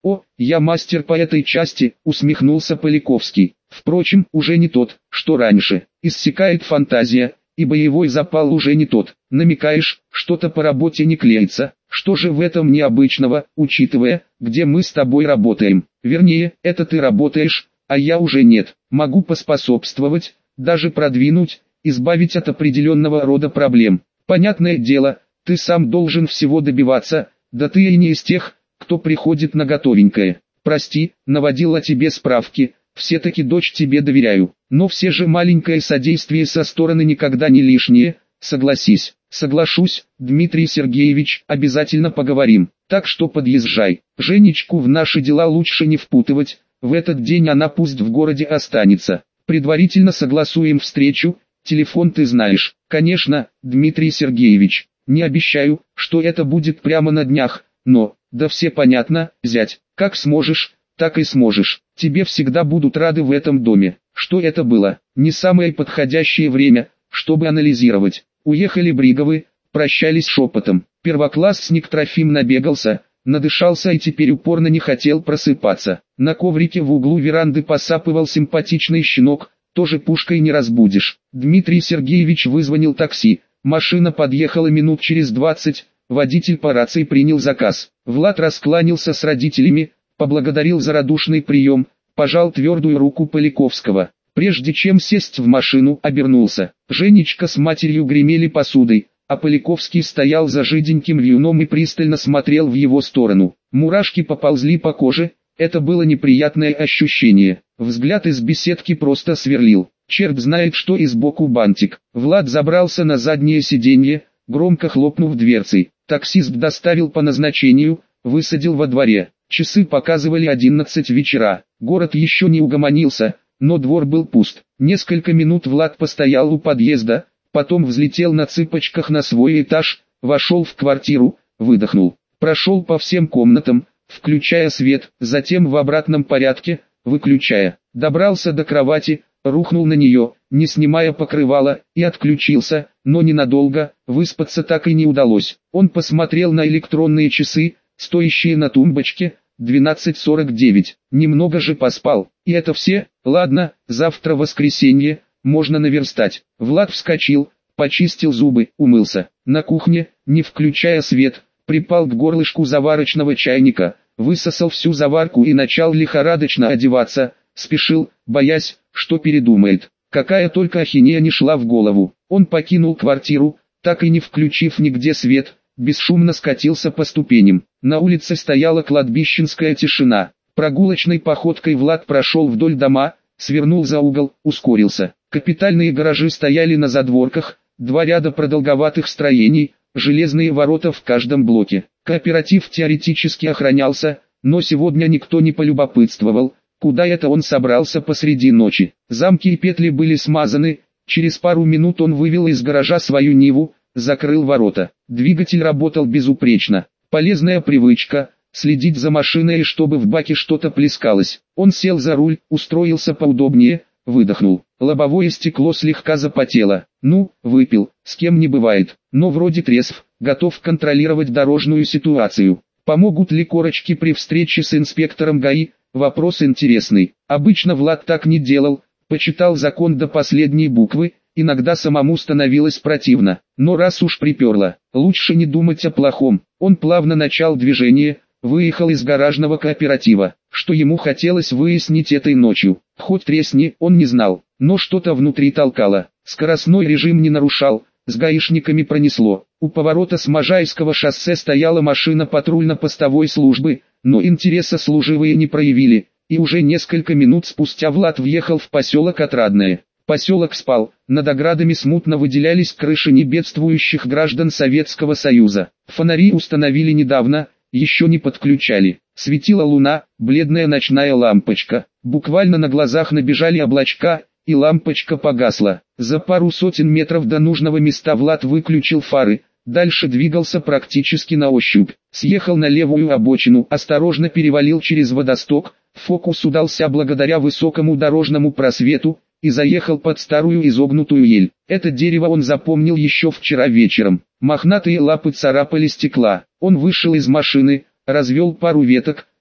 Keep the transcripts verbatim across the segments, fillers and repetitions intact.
«О, я мастер по этой части», — усмехнулся Поляковский. «Впрочем, уже не тот, что раньше. Иссякает фантазия, и боевой запал уже не тот. Намекаешь, что-то по работе не клеится. Что же в этом необычного, учитывая, где мы с тобой работаем? Вернее, это ты работаешь, а я уже нет. Могу поспособствовать, даже продвинуть, избавить от определенного рода проблем. Понятное дело, ты сам должен всего добиваться, да ты и не из тех, кто приходит на готовенькое. Прости, наводил о тебе справки, все-таки дочь тебе доверяю, но все же маленькое содействие со стороны никогда не лишнее, согласись». «Соглашусь, Дмитрий Сергеевич, обязательно поговорим, так что подъезжай. Женечку в наши дела лучше не впутывать, в этот день она пусть в городе останется. Предварительно согласуем встречу, телефон ты знаешь». «Конечно, Дмитрий Сергеевич, не обещаю, что это будет прямо на днях, но, да все понятно, зять, как сможешь, так и сможешь. Тебе всегда будут рады в этом доме». Что это было? Не самое подходящее время, чтобы анализировать. Уехали Бриговы, прощались шепотом. Первоклассник Трофим набегался, надышался и теперь упорно не хотел просыпаться. На коврике в углу веранды посапывал симпатичный щенок, тоже пушкой не разбудишь. Дмитрий Сергеевич вызвонил такси, машина подъехала минут через двадцать, водитель по рации принял заказ. Влад раскланялся с родителями, поблагодарил за радушный прием, пожал твердую руку Поляковского. Прежде чем сесть в машину, обернулся. Женечка с матерью гремели посудой, а Поляковский стоял за жиденьким вьюном и пристально смотрел в его сторону. Мурашки поползли по коже, это было неприятное ощущение. Взгляд из беседки просто сверлил. Черт знает что и сбоку бантик. Влад забрался на заднее сиденье, громко хлопнув дверцей. Таксист доставил по назначению, высадил во дворе. Часы показывали одиннадцать вечера. Город еще не угомонился, но двор был пуст. Несколько минут Влад постоял у подъезда, потом взлетел на цыпочках на свой этаж, вошел в квартиру, выдохнул. Прошел по всем комнатам, включая свет, затем в обратном порядке, выключая. Добрался до кровати, рухнул на нее, не снимая покрывала, и отключился, но ненадолго, выспаться так и не удалось. Он посмотрел на электронные часы, стоящие на тумбочке, двенадцать сорок девять. Немного же поспал. И это все? Ладно, завтра воскресенье, можно наверстать. Влад вскочил, почистил зубы, умылся. На кухне, не включая свет, припал к горлышку заварочного чайника, высосал всю заварку и начал лихорадочно одеваться, спешил, боясь, что передумает. Какая только ахинея не шла в голову. Он покинул квартиру, так и не включив нигде свет, бесшумно скатился по ступеням. На улице стояла кладбищенская тишина. Прогулочной походкой Влад прошел вдоль дома, свернул за угол, ускорился. Капитальные гаражи стояли на задворках, два ряда продолговатых строений, железные ворота в каждом блоке. Кооператив теоретически охранялся, но сегодня никто не полюбопытствовал, куда это он собрался посреди ночи. Замки и петли были смазаны, через пару минут он вывел из гаража свою Ниву, закрыл ворота. Двигатель работал безупречно. Полезная привычка – следить за машиной, чтобы в баке что-то плескалось. Он сел за руль, устроился поудобнее, выдохнул. Лобовое стекло слегка запотело. Ну, выпил, с кем не бывает, но вроде трезв, готов контролировать дорожную ситуацию. Помогут ли корочки при встрече с инспектором ГАИ? Вопрос интересный. Обычно Влад так не делал, почитал закон до последней буквы, иногда самому становилось противно. Но раз уж приперло, лучше не думать о плохом. Он плавно начал движение, выехал из гаражного кооператива. Что ему хотелось выяснить этой ночью, хоть тресни, он не знал, но что-то внутри толкало. Скоростной режим не нарушал, с гаишниками пронесло. У поворота с Можайского шоссе стояла машина патрульно-постовой службы, но интереса служивые не проявили, и уже несколько минут спустя Влад въехал в поселок Отрадное. Поселок спал, над оградами смутно выделялись крыши небедствующих граждан Советского Союза. Фонари установили недавно, еще не подключали. Светила луна, бледная ночная лампочка. Буквально на глазах набежали облачка, и лампочка погасла. За пару сотен метров до нужного места Влад выключил фары, дальше двигался практически на ощупь. Съехал на левую обочину, осторожно перевалил через водосток, фокус удался благодаря высокому дорожному просвету, и заехал под старую изогнутую ель. Это дерево он запомнил еще вчера вечером. Мохнатые лапы царапали стекла. Он вышел из машины, развел пару веток,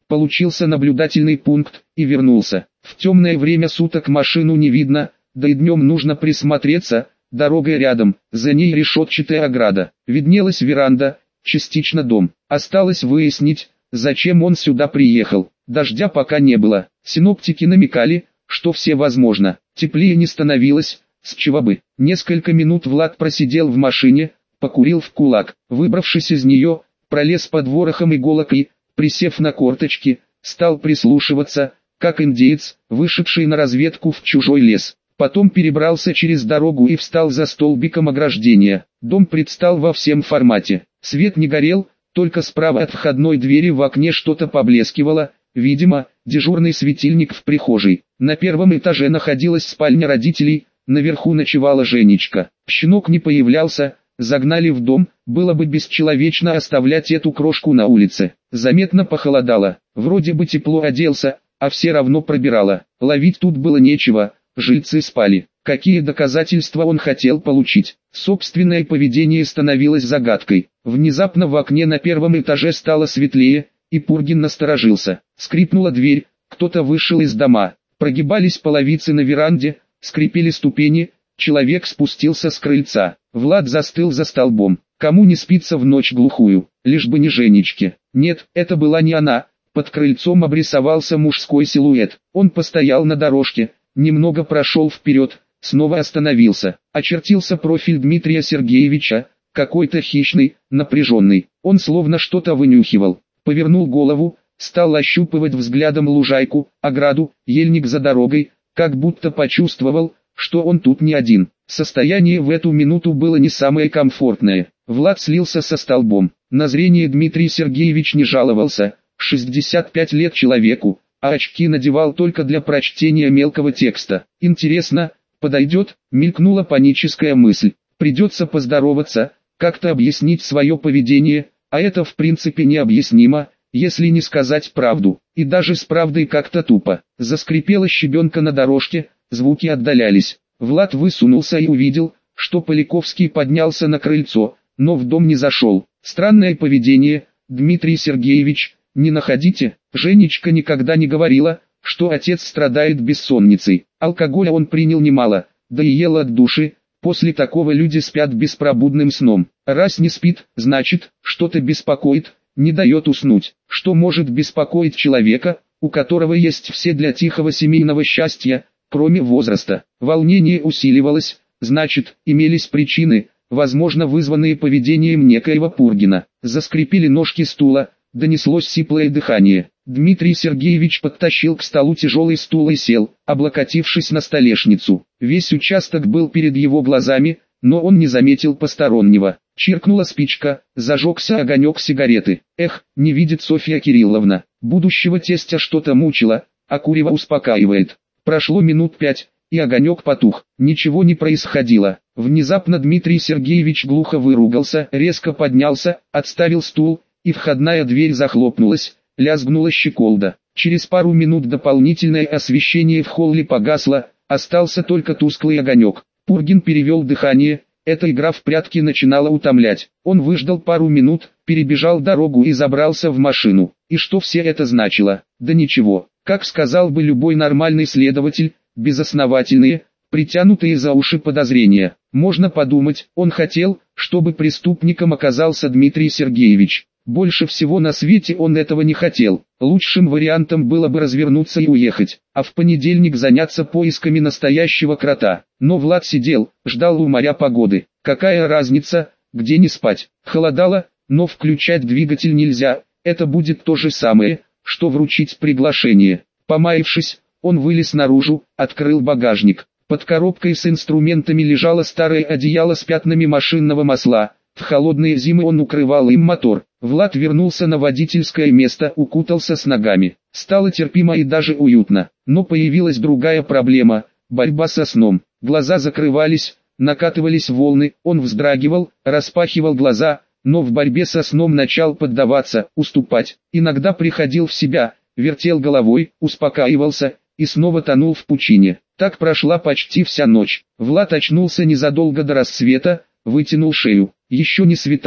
получился наблюдательный пункт, и вернулся. В темное время суток машину не видно, да и днем нужно присмотреться, дорога рядом, за ней решетчатая ограда, виднелась веранда, частично дом. Осталось выяснить, зачем он сюда приехал. Дождя пока не было, синоптики намекали, что все возможно. Теплее не становилось, с чего бы. Несколько минут Влад просидел в машине, покурил в кулак, выбравшись из нее, пролез под ворохом иголок и, присев на корточки, стал прислушиваться, как индеец, вышедший на разведку в чужой лес. Потом перебрался через дорогу и встал за столбиком ограждения. Дом предстал во всем формате. Свет не горел, только справа от входной двери в окне что-то поблескивало, видимо, дежурный светильник в прихожей. На первом этаже находилась спальня родителей, наверху ночевала Женечка. Щенок не появлялся, загнали в дом, было бы бесчеловечно оставлять эту крошку на улице. Заметно похолодало, вроде бы тепло оделся, а все равно пробирало. Ловить тут было нечего, жильцы спали. Какие доказательства он хотел получить? Собственное поведение становилось загадкой. Внезапно в окне на первом этаже стало светлее, и Пургин насторожился. Скрипнула дверь, кто-то вышел из дома. Прогибались половицы на веранде, скрипели ступени, человек спустился с крыльца. Влад застыл за столбом. Кому не спится в ночь глухую, лишь бы не Женечке. Нет, это была не она. Под крыльцом обрисовался мужской силуэт. Он постоял на дорожке, немного прошел вперед, снова остановился. Очертился профиль Дмитрия Сергеевича, какой-то хищный, напряженный. Он словно что-то вынюхивал. Повернул голову, стал ощупывать взглядом лужайку, ограду, ельник за дорогой, как будто почувствовал, что он тут не один. Состояние в эту минуту было не самое комфортное. Влад слился со столбом. На зрение Дмитрий Сергеевич не жаловался, шестьдесят пять лет человеку, а очки надевал только для прочтения мелкого текста. Интересно, подойдет, мелькнула паническая мысль. Придется поздороваться, как-то объяснить свое поведение, а это в принципе необъяснимо, если не сказать правду. И даже с правдой как-то тупо. Заскрипела щебенка на дорожке, звуки отдалялись. Влад высунулся и увидел, что Поляковский поднялся на крыльцо, но в дом не зашел. Странное поведение, Дмитрий Сергеевич, не находите? Женечка никогда не говорила, что отец страдает бессонницей. Алкоголя он принял немало, да и ел от души. После такого люди спят беспробудным сном. Раз не спит, значит, что-то беспокоит, не дает уснуть. Что может беспокоить человека, у которого есть все для тихого семейного счастья, кроме возраста? Волнение усиливалось, значит, имелись причины, возможно вызванные поведением некоего Пургина. Заскрипели ножки стула, донеслось сиплое дыхание. Дмитрий Сергеевич подтащил к столу тяжелый стул и сел, облокотившись на столешницу. Весь участок был перед его глазами, но он не заметил постороннего. Чиркнула спичка, зажегся огонек сигареты. Эх, не видит Софья Кирилловна. Будущего тестя что-то мучило, а курево успокаивает. Прошло минут пять, и огонек потух. Ничего не происходило. Внезапно Дмитрий Сергеевич глухо выругался, резко поднялся, отставил стул, и входная дверь захлопнулась, лязгнула щеколда. Через пару минут дополнительное освещение в холле погасло, остался только тусклый огонек. Пургин перевел дыхание, эта игра в прятки начинала утомлять. Он выждал пару минут, перебежал дорогу и забрался в машину. И что все это значило? Да ничего. Как сказал бы любой нормальный следователь, безосновательные, притянутые за уши подозрения. Можно подумать, он хотел, чтобы преступником оказался Дмитрий Сергеевич. Больше всего на свете он этого не хотел. Лучшим вариантом было бы развернуться и уехать, а в понедельник заняться поисками настоящего крота. Но Влад сидел, ждал у моря погоды. Какая разница, где не спать? Холодало, но включать двигатель нельзя. Это будет то же самое, что вручить приглашение. Помаявшись, он вылез наружу, открыл багажник. Под коробкой с инструментами лежало старое одеяло с пятнами машинного масла. В холодные зимы он укрывал им мотор. Влад вернулся на водительское место, укутался с ногами. Стало терпимо и даже уютно. Но появилась другая проблема – борьба со сном. Глаза закрывались, накатывались волны, он вздрагивал, распахивал глаза, но в борьбе со сном начал поддаваться, уступать. Иногда приходил в себя, вертел головой, успокаивался и снова тонул в пучине. Так прошла почти вся ночь. Влад очнулся незадолго до рассвета, вытянул шею. Еще не светало,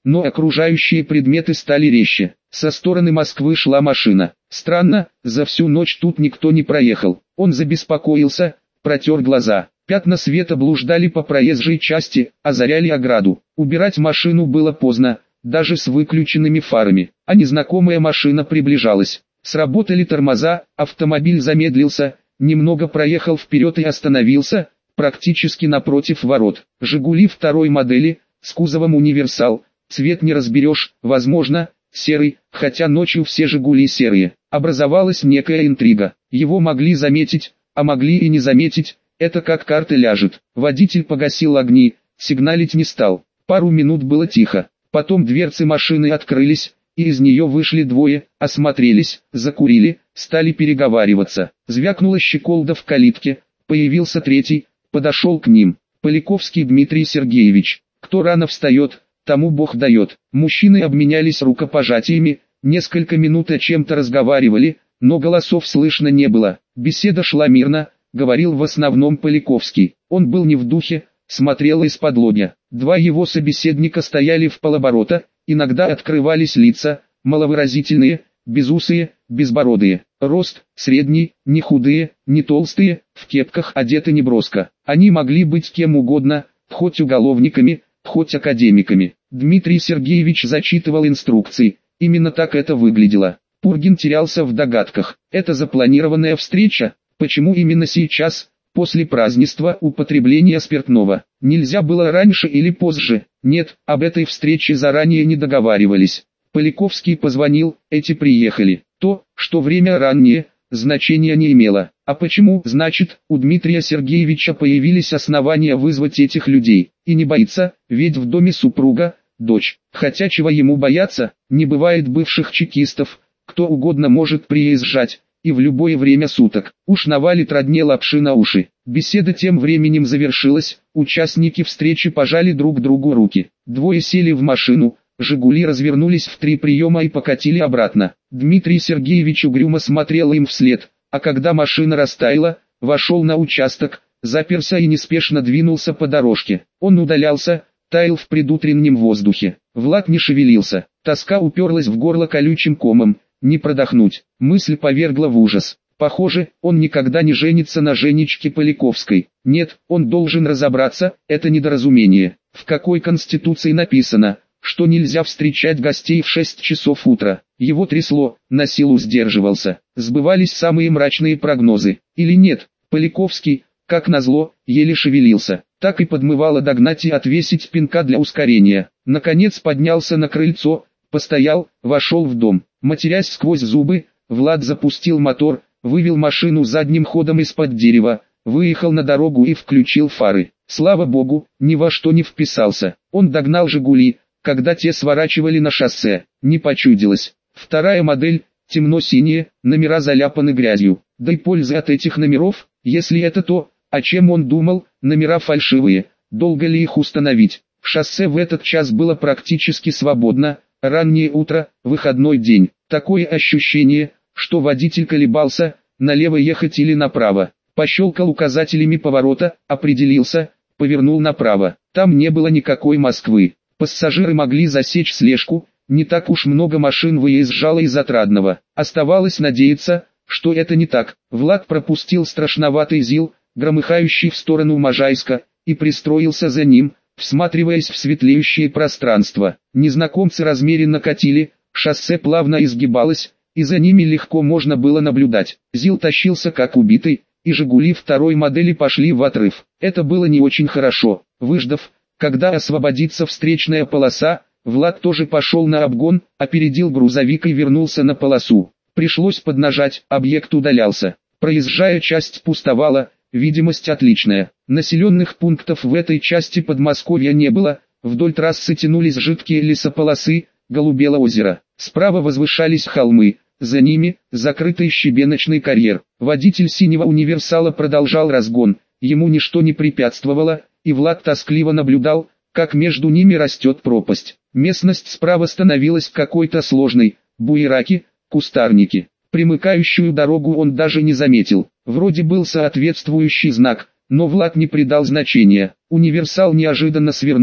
но окружающие предметы стали резче. Со стороны Москвы шла машина. Странно, за всю ночь тут никто не проехал. Он забеспокоился, протер глаза. Пятна света блуждали по проезжей части, озаряли ограду. Убирать машину было поздно, даже с выключенными фарами. А незнакомая машина приближалась. Сработали тормоза, автомобиль замедлился, немного проехал вперед и остановился, практически напротив ворот. «Жигули» второй модели, с кузовом «Универсал», цвет не разберешь, возможно, серый, хотя ночью все «Жигули» серые. Образовалась некая интрига. Его могли заметить, а могли и не заметить, это как карта ляжет. Водитель погасил огни, сигналить не стал. Пару минут было тихо. Потом дверцы машины открылись, и из нее вышли двое, осмотрелись, закурили, стали переговариваться. Звякнула щеколда в калитке, появился третий, подошел к ним. Поляковский Дмитрий Сергеевич. Кто рано встает, тому Бог дает. Мужчины обменялись рукопожатиями, несколько минут о чем-то разговаривали, но голосов слышно не было. Беседа шла мирно, говорил в основном Поляковский. Он был не в духе, смотрел из-под лобья. Два его собеседника стояли в полоборота, иногда открывались лица, маловыразительные, безусые, безбородые. Рост, средний, не худые, не толстые, в кепках одеты неброско. Они могли быть кем угодно, хоть уголовниками, хоть академиками. Дмитрий Сергеевич зачитывал инструкции, именно так это выглядело. Пургин терялся в догадках. Это запланированная встреча? Почему именно сейчас, после празднества употребления спиртного? Нельзя было раньше или позже? Нет, об этой встрече заранее не договаривались. Поляковский позвонил, эти приехали. То, что время раннее, значения не имело. А почему, значит, у Дмитрия Сергеевича появились основания вызвать этих людей? И не боится, ведь в доме супруга, дочь. Хотя чего ему бояться, не бывает бывших чекистов, кто угодно может приезжать, и в любое время суток. Уж навалит родне лапши на уши. Беседа тем временем завершилась, участники встречи пожали друг другу руки. Двое сели в машину, «Жигули» развернулись в три приема и покатили обратно. Дмитрий Сергеевич угрюмо смотрел им вслед, а когда машина растаяла, вошел на участок, заперся и неспешно двинулся по дорожке. Он удалялся, таял в предутреннем воздухе. Влад не шевелился, тоска уперлась в горло колючим комом, не продохнуть. Мысль повергла в ужас. Похоже, он никогда не женится на Женечке Поляковской. Нет, он должен разобраться, это недоразумение. В какой конституции написано, что нельзя встречать гостей в шесть часов утра? Его трясло, на силу сдерживался. Сбывались самые мрачные прогнозы. Или нет? Поляковский, как назло, еле шевелился. Так и подмывало догнать и отвесить пинка для ускорения. Наконец поднялся на крыльцо, постоял, вошел в дом. Матерясь сквозь зубы, Влад запустил мотор, вывел машину задним ходом из-под дерева, выехал на дорогу и включил фары. Слава богу, ни во что не вписался. Он догнал «Жигули», когда те сворачивали на шоссе. Не почудилось. Вторая модель, темно-синяя, номера заляпаны грязью. Да и пользы от этих номеров, если это то, о чем он думал, номера фальшивые, долго ли их установить? Шоссе в этот час было практически свободно, раннее утро, выходной день. Такое ощущение, что водитель колебался, налево ехать или направо. Пощелкал указателями поворота, определился, повернул направо. Там не было никакой Москвы. Пассажиры могли засечь слежку, не так уж много машин выезжало из Отрадного. Оставалось надеяться, что это не так. Влад пропустил страшноватый ЗИЛ, громыхающий в сторону Можайска, и пристроился за ним, всматриваясь в светлеющее пространство. Незнакомцы размеренно катили, шоссе плавно изгибалось, и за ними легко можно было наблюдать. ЗИЛ тащился как убитый, и «Жигули» второй модели пошли в отрыв. Это было не очень хорошо. Выждав, когда освободится встречная полоса, Влад тоже пошел на обгон, опередил грузовик и вернулся на полосу. Пришлось поднажать, объект удалялся. Проезжая часть пустовала, видимость отличная. Населенных пунктов в этой части Подмосковья не было, вдоль трассы тянулись жидкие лесополосы, голубело озеро. Справа возвышались холмы, за ними закрытый щебеночный карьер. Водитель синего универсала продолжал разгон, ему ничто не препятствовало, и Влад тоскливо наблюдал, как между ними растет пропасть. Местность справа становилась какой-то сложной, буераки, кустарники. Примыкающую дорогу он даже не заметил. Вроде был соответствующий знак, но Влад не придал значения. Универсал неожиданно свернул,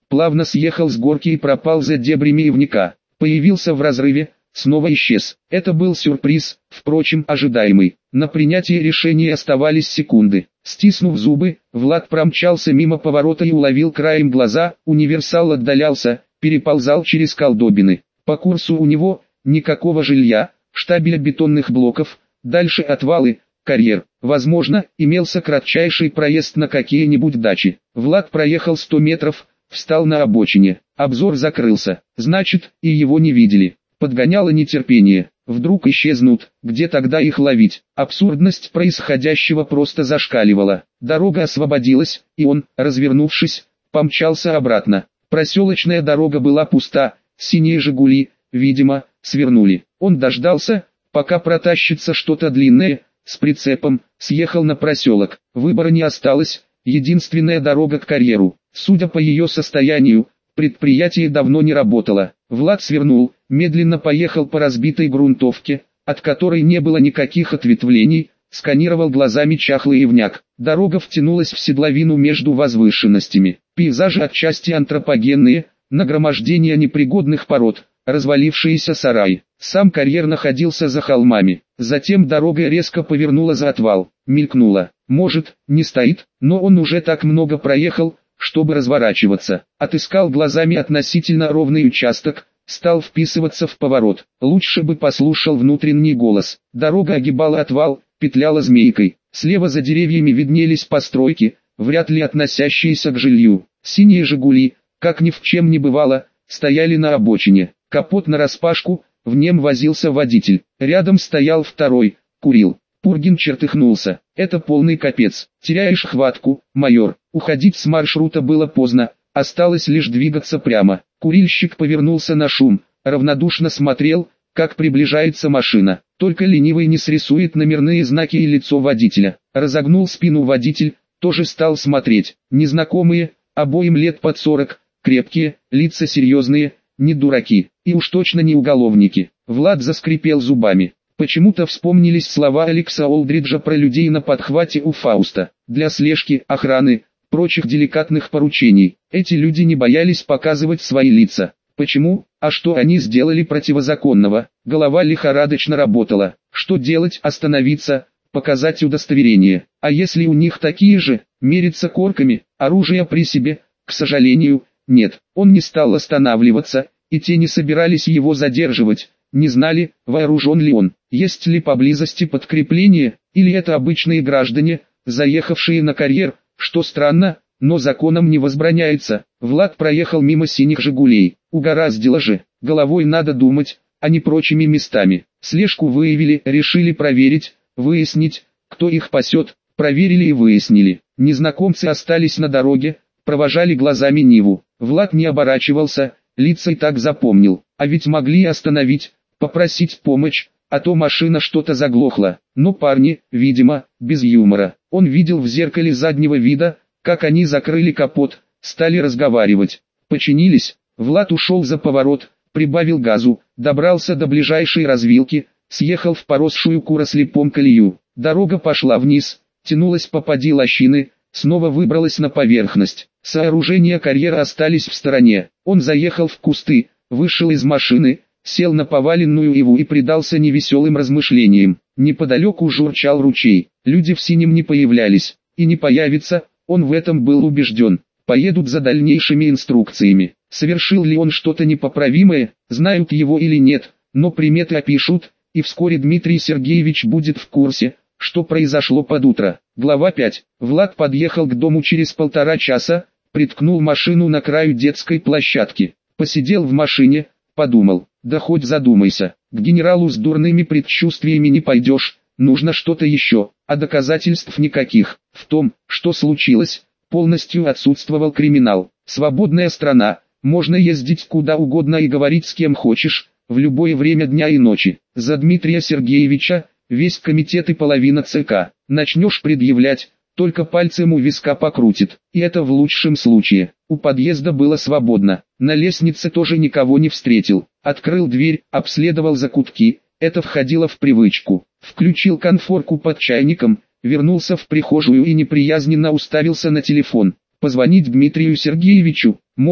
плавно съехал с горки и пропал за дебрями ивника. Появился в разрыве, снова исчез. Это был сюрприз, впрочем, ожидаемый. На принятие решения оставались секунды. Стиснув зубы, Влад промчался мимо поворота и уловил краем глаза, универсал отдалялся, переползал через колдобины. По курсу у него никакого жилья, штабеля бетонных блоков, дальше отвалы, карьер. Возможно, имелся кратчайший проезд на какие-нибудь дачи. Влад проехал сто метров, встал на обочине. Обзор закрылся, значит, и его не видели. Подгоняло нетерпение. Вдруг исчезнут, где тогда их ловить? Абсурдность происходящего просто зашкаливала. Дорога освободилась, и он, развернувшись, помчался обратно. Проселочная дорога была пуста, синие «Жигули», видимо, свернули. Он дождался, пока протащится что-то длинное, с прицепом, съехал на проселок. Выбора не осталось, единственная дорога к карьеру. Судя по ее состоянию, предприятие давно не работало. Влад свернул, медленно поехал по разбитой грунтовке, от которой не было никаких ответвлений, сканировал глазами чахлый ивняк. Дорога втянулась в седловину между возвышенностями. Пейзажи отчасти антропогенные, нагромождение непригодных пород, развалившиеся сараи. Сам карьер находился за холмами. Затем дорога резко повернула за отвал, мелькнула. Может, не стоит, но он уже так много проехал, чтобы разворачиваться. Отыскал глазами относительно ровный участок, стал вписываться в поворот. Лучше бы послушал внутренний голос. Дорога огибала отвал, петляла змейкой. Слева за деревьями виднелись постройки, вряд ли относящиеся к жилью. Синие «Жигули», как ни в чем не бывало, стояли на обочине. Капот нараспашку, в нем возился водитель. Рядом стоял второй, курил. Пургин чертыхнулся. Это полный капец. Теряешь хватку, майор. Уходить с маршрута было поздно, осталось лишь двигаться прямо. Курильщик повернулся на шум, равнодушно смотрел, как приближается машина. Только ленивый не срисует номерные знаки и лицо водителя. Разогнул спину водитель, тоже стал смотреть. Незнакомые, обоим лет под сорок, крепкие, лица серьезные, не дураки, и уж точно не уголовники. Влад заскрипел зубами. Почему-то вспомнились слова Алекса Олдриджа про людей на подхвате у Фауста. Для слежки, охраны, прочих деликатных поручений. Эти люди не боялись показывать свои лица. Почему? А что они сделали противозаконного? Голова лихорадочно работала. Что делать? Остановиться, показать удостоверение. А если у них такие же, мериться корками, оружие при себе? К сожалению, нет. Он не стал останавливаться, и те не собирались его задерживать. Не знали, вооружен ли он, есть ли поблизости подкрепление, или это обычные граждане, заехавшие на карьер, что странно, но законом не возбраняется. Влад проехал мимо синих «Жигулей». Угораздило же, головой надо думать, а не прочими местами. Слежку выявили, решили проверить, выяснить, кто их пасет, проверили и выяснили. Незнакомцы остались на дороге, провожали глазами Ниву. Влад не оборачивался, лица и так запомнил, а ведь могли остановить, попросить помощь, а то машина что-то заглохла. Но парни, видимо, без юмора. Он видел в зеркале заднего вида, как они закрыли капот, стали разговаривать. Починились. Влад ушел за поворот, прибавил газу, добрался до ближайшей развилки, съехал в поросшую курослепом колею. Дорога пошла вниз, тянулась по поди лощины, снова выбралась на поверхность. Сооружения карьера остались в стороне. Он заехал в кусты, вышел из машины, сел на поваленную иву и предался невеселым размышлениям. Неподалеку журчал ручей. Люди в синем не появлялись, и не появится, он в этом был убежден. Поедут за дальнейшими инструкциями. Совершил ли он что-то непоправимое, знают его или нет, но приметы опишут, и вскоре Дмитрий Сергеевич будет в курсе, что произошло под утро. Глава пять. Влад подъехал к дому через полтора часа, приткнул машину на краю детской площадки. Посидел в машине, подумал, да хоть задумайся, к генералу с дурными предчувствиями не пойдешь, нужно что-то еще, а доказательств никаких. В том, что случилось, полностью отсутствовал криминал. Свободная страна, можно ездить куда угодно и говорить с кем хочешь, в любое время дня и ночи. За Дмитрия Сергеевича, весь комитет и половина ЦК. Начнешь предъявлять, только пальцем у виска покрутит. И это в лучшем случае. У подъезда было свободно. На лестнице тоже никого не встретил. Открыл дверь, обследовал закутки. Это входило в привычку. Включил конфорку под чайником, вернулся в прихожую и неприязненно уставился на телефон. Позвонить Дмитрию Сергеевичу, мол,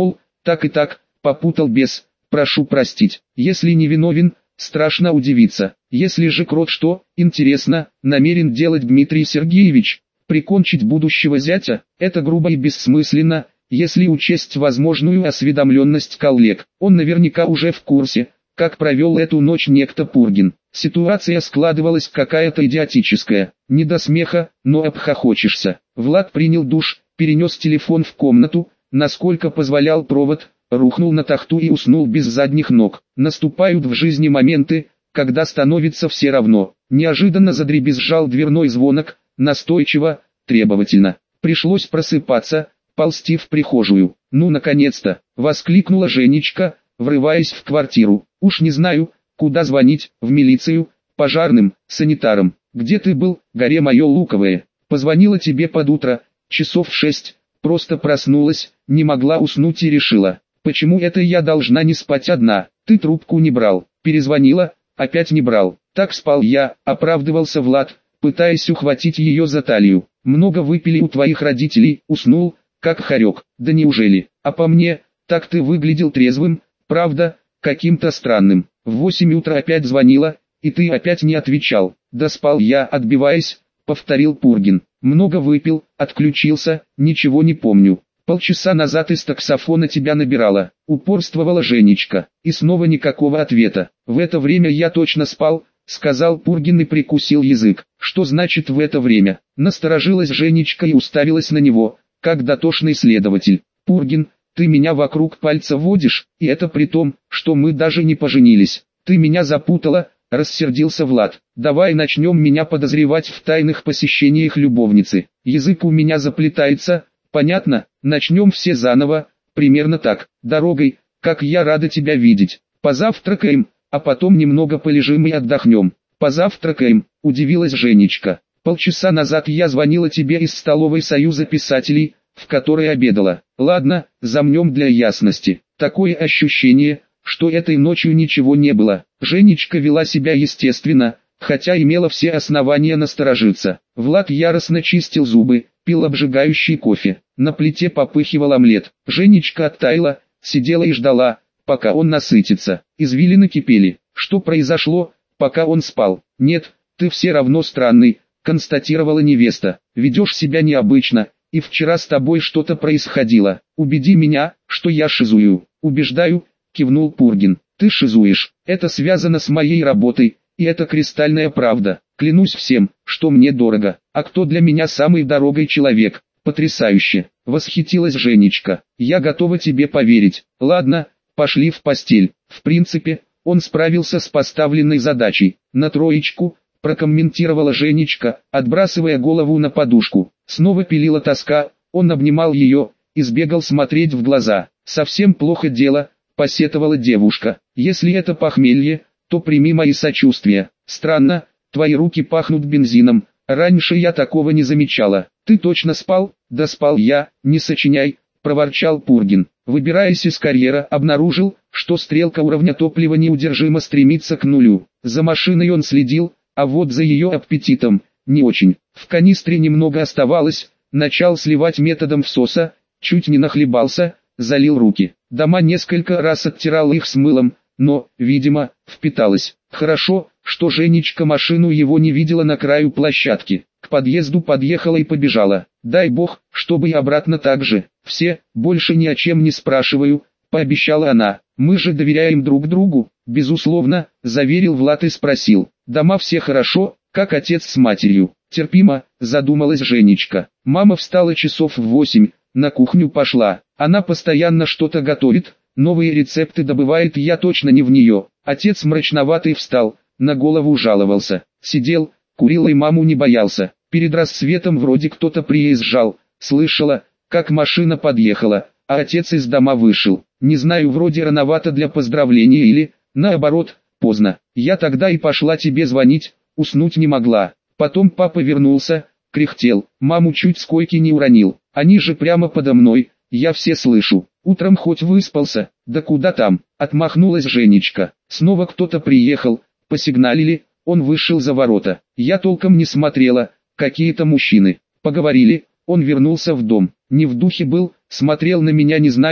Так и так, попутал бес, прошу простить. Если не виновен, страшно удивиться. Если же крот что, интересно, намерен делать Дмитрий Сергеевич, прикончить будущего зятя, это грубо и бессмысленно, если учесть возможную осведомленность коллег. Он наверняка уже в курсе, как провел эту ночь некто Пургин. Ситуация складывалась какая-то идиотическая, не до смеха, но обхохочешься. Влад принял душ, перенес телефон в комнату, насколько позволял провод, рухнул на тахту и уснул без задних ног. Наступают в жизни моменты, когда становится все равно. Неожиданно задребезжал дверной звонок, настойчиво, требовательно. Пришлось просыпаться, ползти в прихожую. «Ну, наконец-то!» — воскликнула Женечка, врываясь в квартиру. «Уж не знаю, куда звонить, в милицию, пожарным, санитарам. Где ты был, горе мое луковое? Позвонила тебе под утро, часов в шесть, просто проснулась, не могла уснуть и решила, почему это я должна не спать одна? Ты трубку не брал, перезвонила, опять не брал. Так спал я», — оправдывался Влад, пытаясь ухватить ее за талию. «Много выпили у твоих родителей, уснул, как хорек. Да неужели? А по мне, так ты выглядел трезвым, правда, каким-то странным. В восемь утра опять звонила, и ты опять не отвечал». «Да спал я, отбиваясь», — повторил Пургин. «Много выпил, отключился, ничего не помню. Полчаса назад из таксофона тебя набирала», — упорствовала Женечка. И снова никакого ответа. «В это время я точно спал», — сказал Пургин и прикусил язык. «Что значит в это время?» Насторожилась Женечка и уставилась на него, как дотошный следователь. «Пургин, ты меня вокруг пальца водишь, и это при том, что мы даже не поженились. Ты меня запутала», — рассердился Влад. «Давай начнем меня подозревать в тайных посещениях любовницы. Язык у меня заплетается, понятно? Начнем все заново, примерно так. Дорогой, как я рада тебя видеть. Позавтракаем, а потом немного полежим и отдохнем». «Позавтракаем», — удивилась Женечка. «Полчаса назад я звонила тебе из столовой Союза писателей, в которой обедала. Ладно, замнем для ясности. Такое ощущение, что этой ночью ничего не было». Женечка вела себя естественно, хотя имела все основания насторожиться. Влад яростно чистил зубы, пил обжигающий кофе. На плите попыхивал омлет. Женечка оттаяла, сидела и ждала, пока он насытится. Извилины кипели. Что произошло, пока он спал? «Нет, ты все равно странный», — констатировала невеста. «Ведешь себя необычно, и вчера с тобой что-то происходило. Убеди меня, что я шизую». «Убеждаю», — кивнул Пургин. «Ты шизуешь. Это связано с моей работой, и это кристальная правда. Клянусь всем, что мне дорого. А кто для меня самый дорогой человек?» «Потрясающе!» — восхитилась Женечка. «Я готова тебе поверить. Ладно, пошли в постель». В принципе, он справился с поставленной задачей. «На троечку», — прокомментировала Женечка, отбрасывая голову на подушку. Снова пилила тоска, он обнимал ее, избегал смотреть в глаза. «Совсем плохо дело», — посетовала девушка. «Если это похмелье, то прими мои сочувствия. Странно, твои руки пахнут бензином. Раньше я такого не замечала. Ты точно спал?» «Да спал я, не сочиняй», — проворчал Пургин. Выбираясь из карьера, обнаружил, что стрелка уровня топлива неудержимо стремится к нулю. За машиной он следил, а вот за ее аппетитом не очень. В канистре немного оставалось, начал сливать методом всоса, чуть не нахлебался, залил руки. Дома несколько раз оттирал их с мылом, но, видимо, впиталось. Хорошо, что Женечка машину его не видела на краю площадки. К подъезду подъехала и побежала. «Дай бог, чтобы и обратно так же. Все, больше ни о чем не спрашиваю», — пообещала она. «Мы же доверяем друг другу». «Безусловно», — заверил Влад и спросил. «Дома все хорошо, как отец с матерью?» «Терпимо», — задумалась Женечка. Мама встала часов в восемь, на кухню пошла. Она постоянно что-то готовит, новые рецепты добывает, я точно не в нее. Отец мрачноватый встал, на голову жаловался. Сидел, курил и маму не боялся. Перед рассветом вроде кто-то приезжал, слышала, как машина подъехала, а отец из дома вышел. Не знаю, вроде рановато для поздравления или, наоборот, поздно. Я тогда и пошла тебе звонить, уснуть не могла. Потом папа вернулся, кряхтел, маму чуть с койки не уронил. Они же прямо подо мной, я все слышу. Утром хоть выспался, да куда там, отмахнулась Женечка. Снова кто-то приехал, посигналили, он вышел за ворота. Я толком не смотрела, какие-то мужчины. Поговорили, он вернулся в дом. Не в духе был, смотрел на меня не знаю,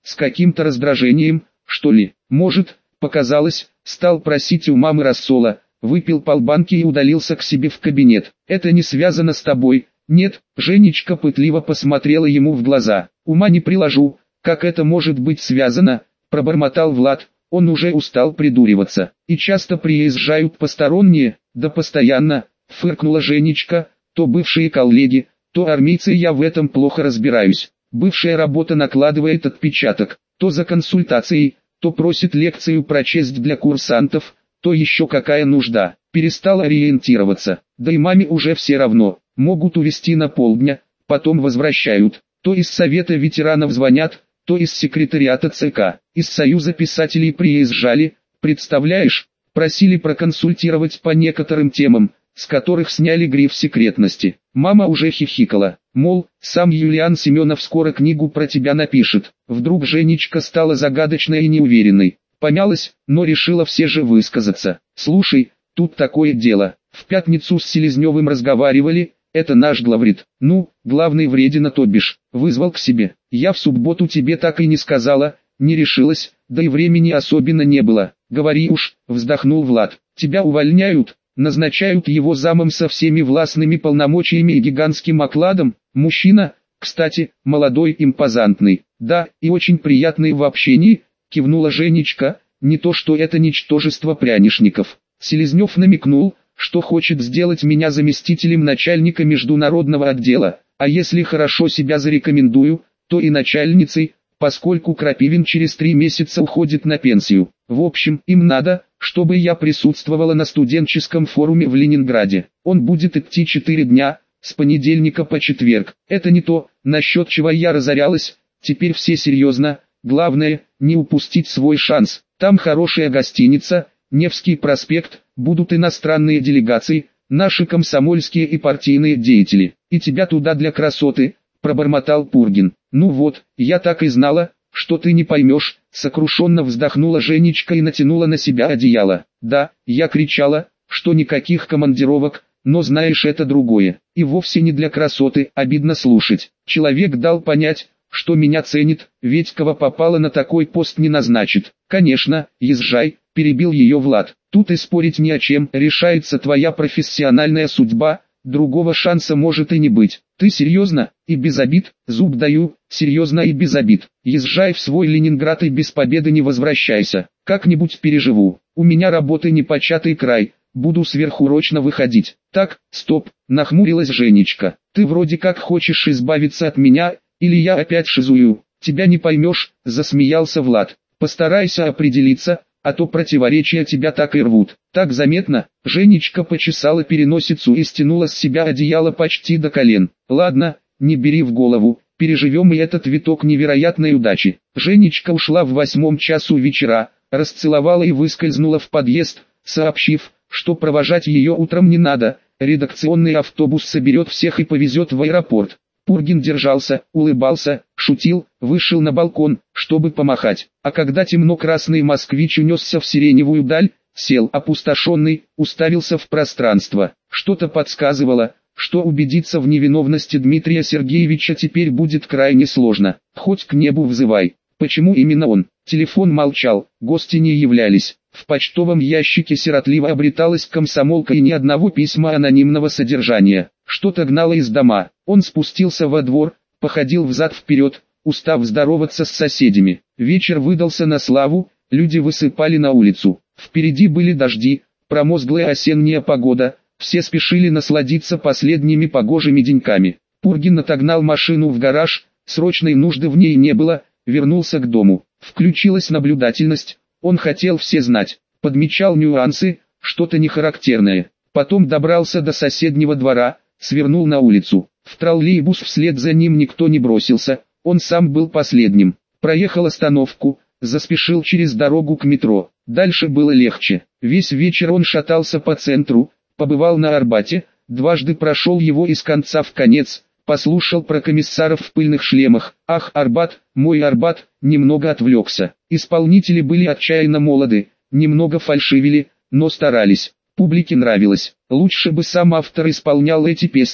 с каким-то раздражением, что ли. Может, показалось, стал просить у мамы рассола, выпил полбанки и удалился к себе в кабинет. Это не связано с тобой. Нет, Женечка пытливо посмотрела ему в глаза. Ума не приложу, как это может быть связано, пробормотал Влад. Он уже устал придуриваться. И часто приезжают посторонние, да постоянно, фыркнула Женечка, то бывшие коллеги, то армейцы, я в этом плохо разбираюсь. Бывшая работа накладывает отпечаток, то за консультацией, то просит лекцию прочесть для курсантов, то еще какая нужда. Перестал ориентироваться, да и маме уже все равно, могут увезти на полдня, потом возвращают. То из совета ветеранов звонят, то из секретариата ЦК, из союза писателей приезжали, представляешь, просили проконсультировать по некоторым темам, с которых сняли гриф секретности. Мама уже хихикала, мол, сам Юлиан Семенов скоро книгу про тебя напишет. Вдруг Женечка стала загадочной и неуверенной. Помялась, но решила все же высказаться. Слушай, тут такое дело. В пятницу с Селезневым разговаривали, это наш главред. Ну, главный вредина то бишь, вызвал к себе. Я в субботу тебе так и не сказала, не решилась, да и времени особенно не было. Говори уж, вздохнул Влад. Тебя увольняют, назначают его замом со всеми властными полномочиями и гигантским окладом. Мужчина, кстати, молодой, импозантный. Да, и очень приятный в общении, кивнула Женечка, не то что это ничтожество прянишников. Селезнев намекнул, что хочет сделать меня заместителем начальника международного отдела, а если хорошо себя зарекомендую, то и начальницей, поскольку Крапивин через три месяца уходит на пенсию. В общем, им надо, чтобы я присутствовала на студенческом форуме в Ленинграде. Он будет идти четыре дня, с понедельника по четверг. Это не то, насчет чего я разорялась, теперь все серьезно. Главное, не упустить свой шанс. Там хорошая гостиница, Невский проспект, будут иностранные делегации, наши комсомольские и партийные деятели. И тебя туда для красоты, пробормотал Пургин. Ну вот, я так и знала, что ты не поймешь, сокрушенно вздохнула Женечка и натянула на себя одеяло. Да, я кричала, что никаких командировок, но знаешь, это другое. И вовсе не для красоты, обидно слушать. Человек дал понять, что меня ценит, ведь кого попало на такой пост не назначит. Конечно, езжай, перебил ее Влад. Тут и спорить ни о чем, решается твоя профессиональная судьба, другого шанса может и не быть. Ты серьезно, и без обид, зуб даю, серьезно и без обид. Езжай в свой Ленинград и без победы не возвращайся, как-нибудь переживу. У меня работы непочатый край, буду сверхурочно выходить. Так, стоп, нахмурилась Женечка. Ты вроде как хочешь избавиться от меня, или я опять шизую? Тебя не поймешь, засмеялся Влад. Постарайся определиться, а то противоречия тебя так и рвут. Так заметно, Женечка почесала переносицу и стянула с себя одеяло почти до колен. Ладно, не бери в голову, переживем и этот виток невероятной удачи. Женечка ушла в восьмом часу вечера, расцеловала и выскользнула в подъезд, сообщив, что провожать ее утром не надо, редакционный автобус соберет всех и повезет в аэропорт. Пургин держался, улыбался, шутил, вышел на балкон, чтобы помахать. А когда темно-красный москвич унесся в сиреневую даль, сел опустошенный, уставился в пространство. Что-то подсказывало, что убедиться в невиновности Дмитрия Сергеевича теперь будет крайне сложно. Хоть к небу взывай. Почему именно он? Телефон молчал, гости не являлись. В почтовом ящике сиротливо обреталась комсомолка и ни одного письма анонимного содержания. Что-то гнало из дома. Он спустился во двор, походил взад-вперед, устав здороваться с соседями. Вечер выдался на славу, люди высыпали на улицу. Впереди были дожди, промозглая осенняя погода, все спешили насладиться последними погожими деньками. Пургин отогнал машину в гараж, срочной нужды в ней не было, вернулся к дому. Включилась наблюдательность, он хотел все знать, подмечал нюансы, что-то нехарактерное. Потом добрался до соседнего двора, свернул на улицу. В троллейбус вслед за ним никто не бросился, он сам был последним. Проехал остановку, заспешил через дорогу к метро. Дальше было легче. Весь вечер он шатался по центру, побывал на Арбате, дважды прошел его из конца в конец, послушал про комиссаров в пыльных шлемах. Ах, Арбат, мой Арбат, немного отвлекся. Исполнители были отчаянно молоды, немного фальшивили, но старались. Публике нравилось. Лучше бы сам автор исполнял эти песни,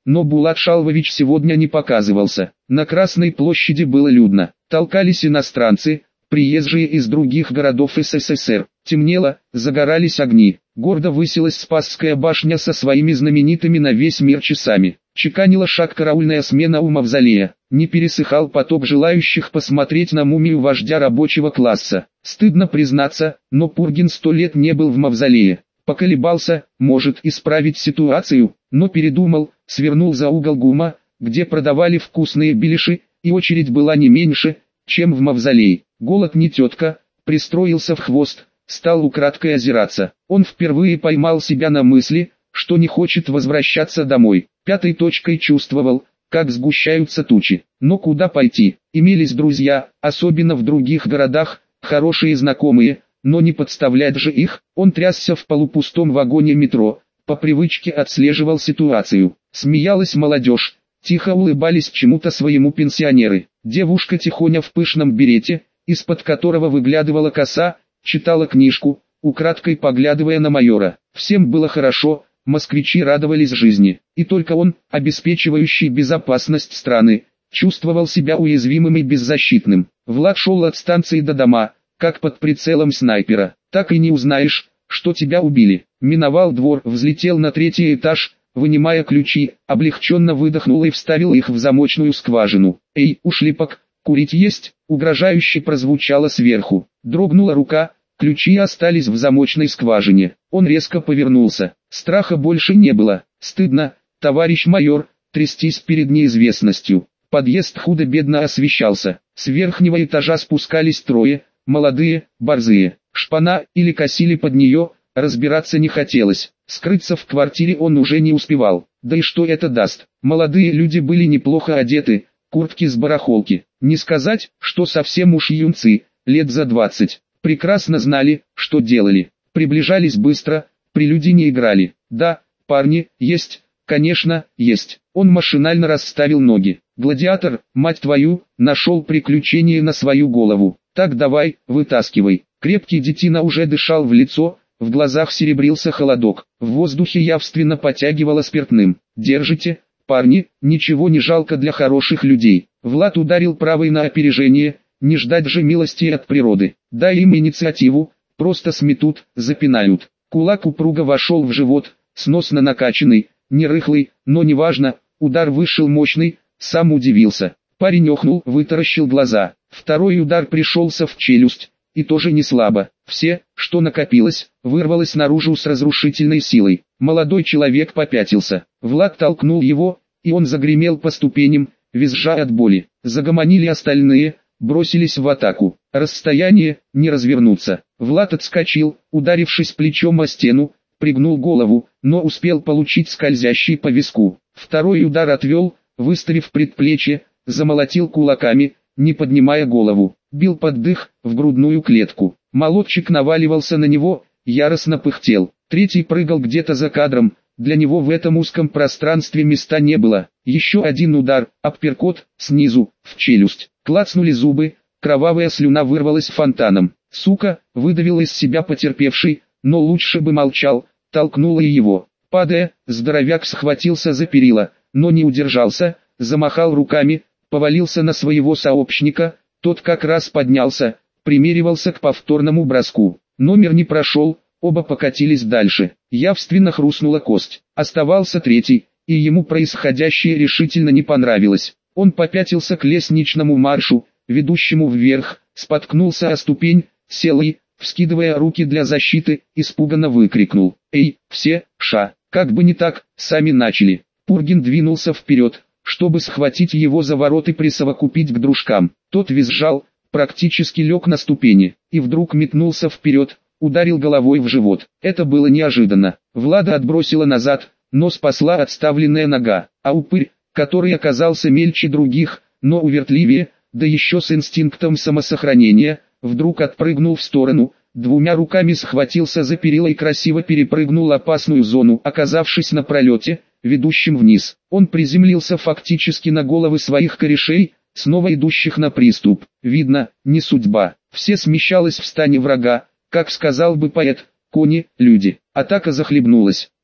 но Булат Шалвович сегодня не показывался. На Красной площади было людно, толкались иностранцы, приезжие из других городов СССР. Темнело, загорались огни, гордо высилась Спасская башня со своими знаменитыми на весь мир часами. Чеканила шаг караульная смена у мавзолея. Не пересыхал поток желающих посмотреть на мумию вождя рабочего класса. Стыдно признаться, но Пургин сто лет не был в мавзолее. Поколебался, может исправить ситуацию, но передумал, свернул за угол ГУМа, где продавали вкусные беляши, и очередь была не меньше, чем в мавзолей. Голод не тетка, пристроился в хвост, стал украдкой озираться. Он впервые поймал себя на мысли, что не хочет возвращаться домой. Пятой точкой чувствовал, как сгущаются тучи. Но куда пойти? Имелись друзья, особенно в других городах, хорошие знакомые, но не подставлять же их. Он трясся в полупустом вагоне метро, по привычке отслеживал ситуацию. Смеялась молодежь, тихо улыбались чему-то своему пенсионеры. Девушка тихоня в пышном берете, из-под которого выглядывала коса, читала книжку, украдкой поглядывая на майора. Всем было хорошо. Москвичи радовались жизни, и только он, обеспечивающий безопасность страны, чувствовал себя уязвимым и беззащитным. Влад шел от станции до дома, как под прицелом снайпера. Так и не узнаешь, что тебя убили. Миновал двор, взлетел на третий этаж, вынимая ключи, облегченно выдохнул и вставил их в замочную скважину. «Эй, ушлепок, курить есть?» Угрожающе прозвучало сверху. Дрогнула рука. Ключи остались в замочной скважине. Он резко повернулся. Страха больше не было. Стыдно, товарищ майор, трястись перед неизвестностью. Подъезд худо-бедно освещался. С верхнего этажа спускались трое, молодые, борзые. Шпана или косили под нее, разбираться не хотелось. Скрыться в квартире он уже не успевал. Да и что это даст? Молодые люди были неплохо одеты, куртки с барахолки. Не сказать, что совсем уж юнцы, лет за двадцать. Прекрасно знали, что делали. Приближались быстро, прелюдии не играли. Да, парни, есть, конечно, есть. Он машинально расставил ноги. Гладиатор, мать твою, нашел приключение на свою голову. Так давай, вытаскивай. Крепкий детина уже дышал в лицо, в глазах серебрился холодок. В воздухе явственно потягивало спиртным. Держите, парни, ничего не жалко для хороших людей. Влад ударил правой на опережение. Не ждать же милости от природы. Дай им инициативу, просто сметут, запинают. Кулак упруго вошел в живот, сносно накачанный, не рыхлый, но неважно, удар вышел мощный, сам удивился. Парень охнул, вытаращил глаза. Второй удар пришелся в челюсть, и тоже не слабо. Все, что накопилось, вырвалось наружу с разрушительной силой. Молодой человек попятился. Влад толкнул его, и он загремел по ступеням, визжа от боли. Загомонили остальные. Бросились в атаку. Расстояние, не развернуться. Влад отскочил, ударившись плечом о стену, пригнул голову, но успел получить скользящий по виску. Второй удар отвел, выставив предплечье, замолотил кулаками, не поднимая голову. Бил под дых, в грудную клетку. Молодчик наваливался на него, яростно пыхтел. Третий прыгал где-то за кадром, для него в этом узком пространстве места не было. Еще один удар, апперкот, снизу, в челюсть. Клацнули зубы, кровавая слюна вырвалась фонтаном. Сука, выдавил из себя потерпевший, но лучше бы молчал, толкнула и его. Падая, здоровяк схватился за перила, но не удержался, замахал руками, повалился на своего сообщника, тот как раз поднялся, примеривался к повторному броску. Номер не прошел, оба покатились дальше. Явственно хрустнула кость. Оставался третий, и ему происходящее решительно не понравилось. Он попятился к лестничному маршу, ведущему вверх, споткнулся о ступень, сел и, вскидывая руки для защиты, испуганно выкрикнул: «Эй, все, ша!» Как бы не так, сами начали. Пургин двинулся вперед, чтобы схватить его за ворот и присовокупить к дружкам. Тот визжал, практически лег на ступени, и вдруг метнулся вперед, ударил головой в живот. Это было неожиданно. Влада отбросила назад, но спасла отставленная нога, а упырь, который оказался мельче других, но увертливее, да еще с инстинктом самосохранения, вдруг отпрыгнул в сторону, двумя руками схватился за перила и красиво перепрыгнул опасную зону, оказавшись на пролете, ведущем вниз. Он приземлился фактически на головы своих корешей, снова идущих на приступ. Видно, не судьба. Все смещалось в стане врага, как сказал бы поэт, кони, люди. Атака захлебнулась.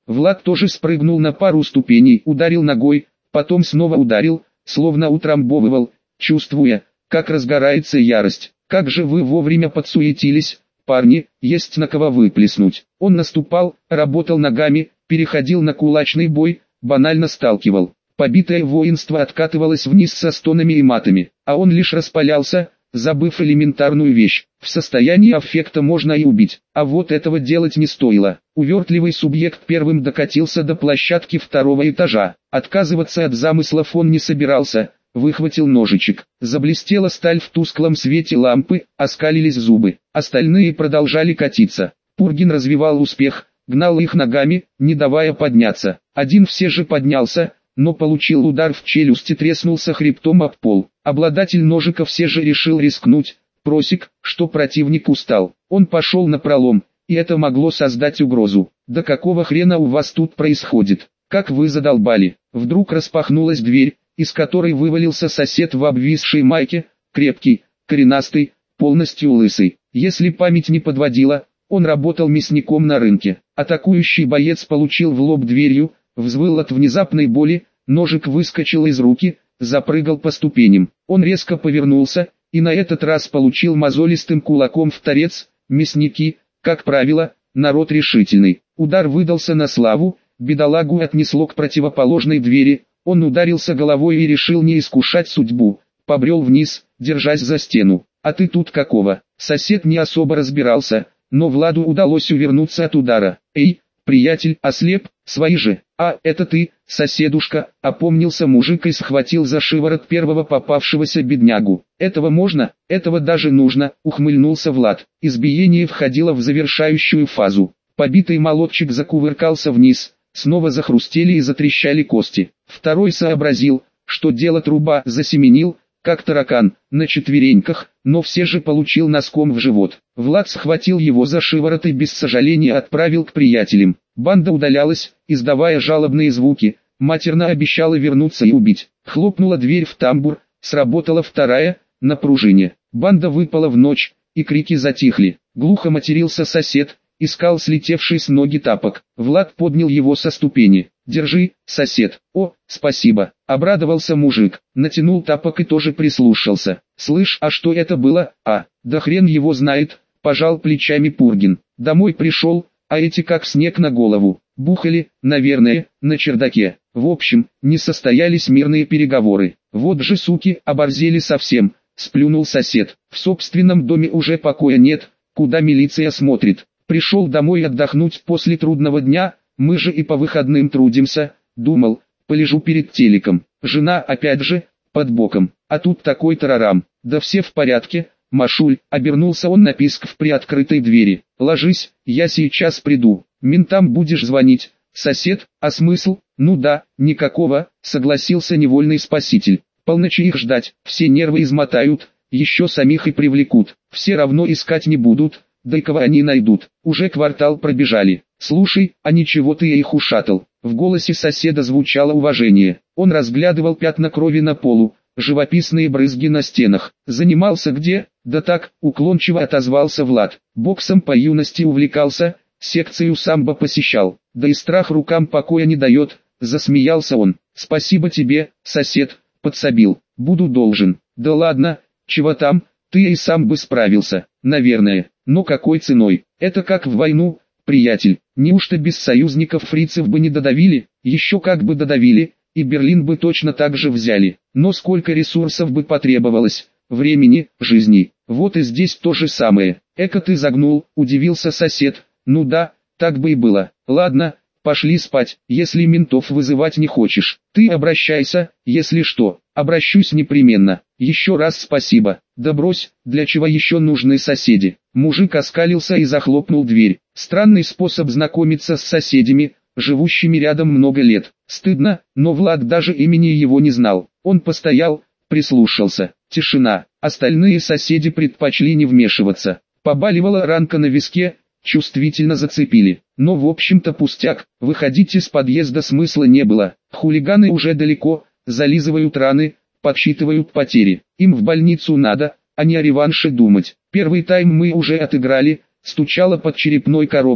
Влад тоже спрыгнул на пару ступеней, ударил ногой, потом снова ударил, словно утрамбовывал, чувствуя, как разгорается ярость. Как же вы вовремя подсуетились, парни, есть на кого выплеснуть. Он наступал, работал ногами, переходил на кулачный бой, банально сталкивал. Побитое воинство откатывалось вниз со стонами и матами, а он лишь распалялся, забыв элементарную вещь. В состоянии аффекта можно и убить, а вот этого делать не стоило. Увертливый субъект первым докатился до площадки второго этажа. Отказываться от замыслов он не собирался, выхватил ножичек. Заблестела сталь в тусклом свете лампы, оскалились зубы. Остальные продолжали катиться. Пургин развивал успех, гнал их ногами, не давая подняться. Один все же поднялся, но получил удар в челюсть и треснулся хребтом об пол. Обладатель ножика все же решил рискнуть, просек, что противник устал. Он пошел напролом, и это могло создать угрозу. «Да какого хрена у вас тут происходит? Как вы задолбали!» Вдруг распахнулась дверь, из которой вывалился сосед в обвисшей майке, крепкий, коренастый, полностью лысый. Если память не подводила, он работал мясником на рынке. Атакующий боец получил в лоб дверью, взвыл от внезапной боли, ножик выскочил из руки, запрыгал по ступеням. Он резко повернулся, и на этот раз получил мозолистым кулаком в торец. Мясники, как правило, народ решительный. Удар выдался на славу, бедолагу отнесло к противоположной двери, он ударился головой и решил не искушать судьбу, побрел вниз, держась за стену. «А ты тут какого?» Сосед не особо разбирался, но Владу удалось увернуться от удара. «Эй, приятель, ослеп, свои же!» «А, это ты, соседушка!» Опомнился мужик и схватил за шиворот первого попавшегося беднягу. «Этого можно, этого даже нужно!» Ухмыльнулся Влад. Избиение входило в завершающую фазу. Побитый молотчик закувыркался вниз, снова захрустели и затрещали кости. Второй сообразил, что дело труба, засеменил, как таракан, на четвереньках, но все же получил носком в живот. Влад схватил его за шиворот и без сожаления отправил к приятелям. Банда удалялась, издавая жалобные звуки, матерно обещала вернуться и убить. Хлопнула дверь в тамбур, сработала вторая, на пружине. Банда выпала в ночь, и крики затихли. Глухо матерился сосед, искал слетевший с ноги тапок. Влад поднял его со ступени. «Держи, сосед». «О, спасибо», — обрадовался мужик. Натянул тапок и тоже прислушался. «Слышь, а что это было?» «А, да хрен его знает», — пожал плечами Пургин. «Домой пришел, а эти как снег на голову. Бухали, наверное, на чердаке. В общем, не состоялись мирные переговоры. Вот же суки, оборзели совсем», — сплюнул сосед. «В собственном доме уже покоя нет, куда милиция смотрит. Пришел домой отдохнуть после трудного дня, мы же и по выходным трудимся, думал, полежу перед телеком. Жена опять же, под боком, а тут такой тарарам. Да все в порядке, Машуль», — обернулся он на писк в приоткрытой двери. «Ложись, я сейчас приду. Ментам будешь звонить, сосед, а смысл?» «Ну да, никакого», — согласился невольный спаситель. «Полночи их ждать, все нервы измотают, еще самих и привлекут. Все равно искать не будут, да и кого они найдут. Уже квартал пробежали. Слушай, а ничего ты их ушатал». В голосе соседа звучало уважение. Он разглядывал пятна крови на полу, живописные брызги на стенах. «Занимался где?» «Да так», — уклончиво отозвался Влад. «Боксом по юности увлекался, секцию самбо посещал. Да и страх рукам покоя не дает», — засмеялся он. «Спасибо тебе, сосед», — подсобил. «Буду должен». «Да ладно, чего там, ты и сам бы справился, наверное. Но какой ценой? Это как в войну, приятель. Неужто без союзников фрицев бы не додавили? Еще как бы додавили, и Берлин бы точно так же взяли. Но сколько ресурсов бы потребовалось, времени, жизни. Вот и здесь то же самое». «Эка ты загнул», — удивился сосед. «Ну да, так бы и было. Ладно, пошли спать, если ментов вызывать не хочешь. Ты обращайся, если что». «Обращусь непременно. Еще раз спасибо». «Да брось, для чего еще нужны соседи?» Мужик оскалился и захлопнул дверь. Странный способ знакомиться с соседями, живущими рядом много лет. Стыдно, но Влад даже имени его не знал. Он постоял, прислушался. Тишина. Остальные соседи предпочли не вмешиваться. Побаливала ранка на виске, чувствительно зацепили. Но в общем-то пустяк, выходить из подъезда смысла не было. Хулиганы уже далеко, зализывают раны, подсчитывают потери. Им в больницу надо, а не о реванше думать. Первый тайм мы уже отыграли, стучало под черепной коробкой,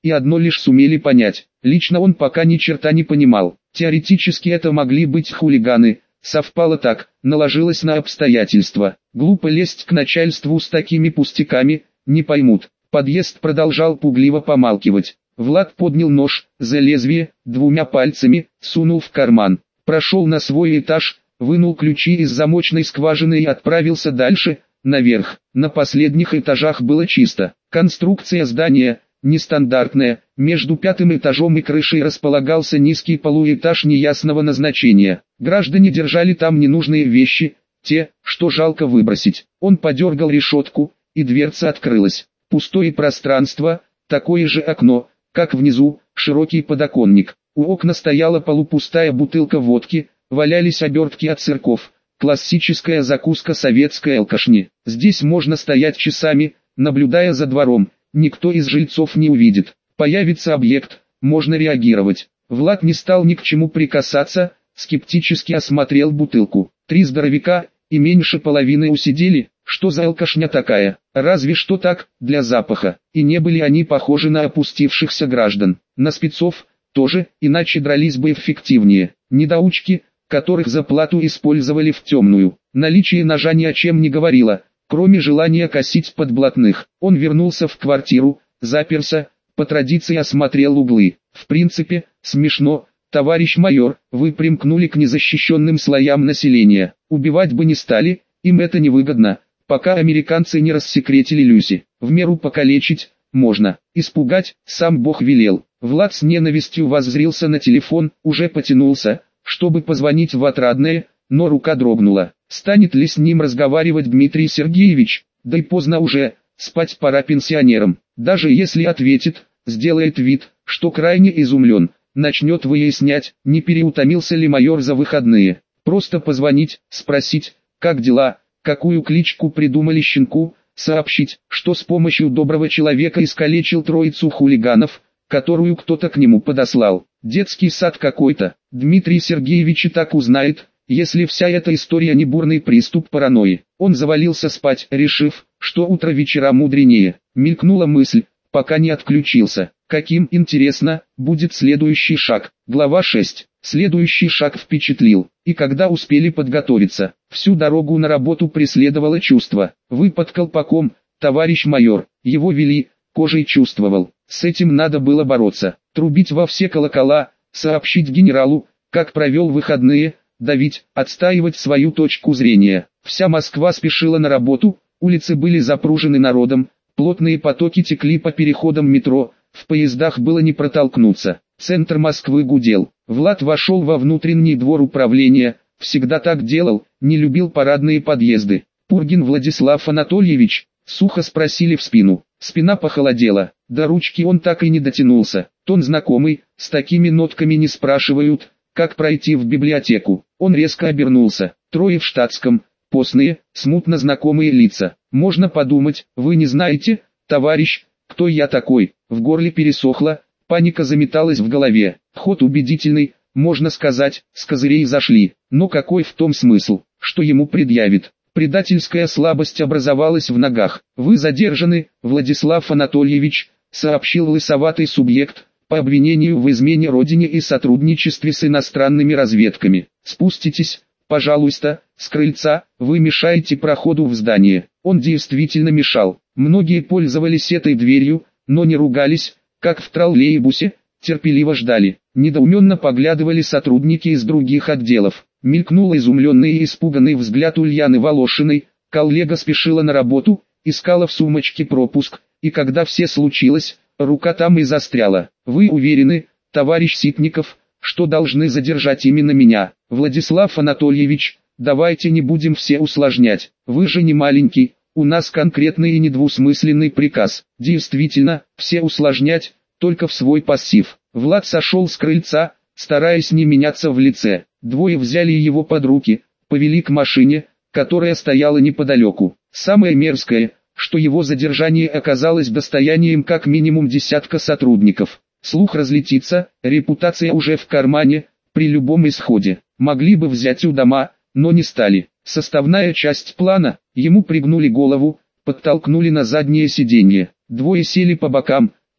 и одно лишь сумели понять. Лично он пока ни черта не понимал. Теоретически это могли быть хулиганы. Совпало так, наложилось на обстоятельства. Глупо лезть к начальству с такими пустяками, не поймут. Подъезд продолжал пугливо помалкивать. Влад поднял нож, за лезвие, двумя пальцами, сунул в карман. Прошел на свой этаж, вынул ключи из замочной скважины и отправился дальше, наверх. На последних этажах было чисто. Конструкция здания нестандартная. Между пятым этажом и крышей располагался низкий полуэтаж неясного назначения. Граждане держали там ненужные вещи, те, что жалко выбросить. Он подергал решетку, и дверца открылась. Пустое пространство, такое же окно, как внизу, широкий подоконник. У окна стояла полупустая бутылка водки, валялись обертки от сырков. Классическая закуска советской алкашни. Здесь можно стоять часами, наблюдая за двором. Никто из жильцов не увидит. Появится объект, можно реагировать. Влад не стал ни к чему прикасаться, скептически осмотрел бутылку. Три здоровяка, и меньше половины усидели. Что за алкашня такая? Разве что так, для запаха. И не были они похожи на опустившихся граждан. На спецов тоже, иначе дрались бы эффективнее. Недоучки, которых за плату использовали в темную. Наличие ножа ни о чем не говорило, кроме желания косить подблатных. Он вернулся в квартиру, заперся, по традиции осмотрел углы. В принципе, смешно, товарищ майор, вы примкнули к незащищенным слоям населения. Убивать бы не стали, им это невыгодно, пока американцы не рассекретили Люси. В меру покалечить можно, испугать сам Бог велел. Влад с ненавистью воззрился на телефон, уже потянулся, чтобы позвонить в отрадное, но рука дрогнула. Станет ли с ним разговаривать Дмитрий Сергеевич? Да и поздно уже, спать пора пенсионерам. Даже если ответит, сделает вид, что крайне изумлен, начнет выяснять, не переутомился ли майор за выходные. Просто позвонить, спросить, как дела, какую кличку придумали щенку, сообщить, что с помощью доброго человека искалечил троицу хулиганов, которую кто-то к нему подослал. Детский сад какой-то. Дмитрий Сергеевич и так узнает, если вся эта история не бурный приступ паранойи. Он завалился спать, решив, что утро вечера мудренее. Мелькнула мысль, пока не отключился. Каким, интересно, будет следующий шаг? Глава шесть. Следующий шаг впечатлил. И когда успели подготовиться, всю дорогу на работу преследовало чувство. Вы под колпаком, товарищ майор. Его вели, кожей чувствовал. С этим надо было бороться. Трубить во все колокола, сообщить генералу, как провел выходные, давить, отстаивать свою точку зрения. Вся Москва спешила на работу, улицы были запружены народом, плотные потоки текли по переходам метро, в поездах было не протолкнуться. Центр Москвы гудел. Влад вошел во внутренний двор управления, всегда так делал, не любил парадные подъезды. «Пургин Владислав Анатольевич?» — сухо спросили в спину. Спина похолодела, до ручки он так и не дотянулся. Тон знакомый, с такими нотками не спрашивают, как пройти в библиотеку. Он резко обернулся. Трое в штатском, постные, смутно знакомые лица. Можно подумать, вы не знаете, товарищ, кто я такой. В горле пересохло, паника заметалась в голове. Ход убедительный, можно сказать, с козырей зашли. Но какой в том смысл, что ему предъявит? Предательская слабость образовалась в ногах. «Вы задержаны, Владислав Анатольевич», — сообщил лысоватый субъект, «по обвинению в измене родине и сотрудничестве с иностранными разведками. Спуститесь, пожалуйста, с крыльца, вы мешаете проходу в здание». Он действительно мешал. Многие пользовались этой дверью, но не ругались, как в троллейбусе, терпеливо ждали. Недоуменно поглядывали сотрудники из других отделов. Мелькнул изумленный и испуганный взгляд Ульяны Волошиной. Коллега спешила на работу, искала в сумочке пропуск, и когда все случилось, рука там и застряла. «Вы уверены, товарищ Ситников, что должны задержать именно меня? Владислав Анатольевич, давайте не будем все усложнять. Вы же не маленький, у нас конкретный и недвусмысленный приказ». Действительно, все усложнять, только в свой пассив. Влад сошел с крыльца, стараясь не меняться в лице. Двое взяли его под руки, повели к машине, которая стояла неподалеку. Самое мерзкое, что его задержание оказалось достоянием как минимум десятка сотрудников. Слух разлетится, репутация уже в кармане, при любом исходе. Могли бы взять у дома, но не стали. Составная часть плана, ему пригнули голову, подтолкнули на заднее сиденье. Двое сели по бокам,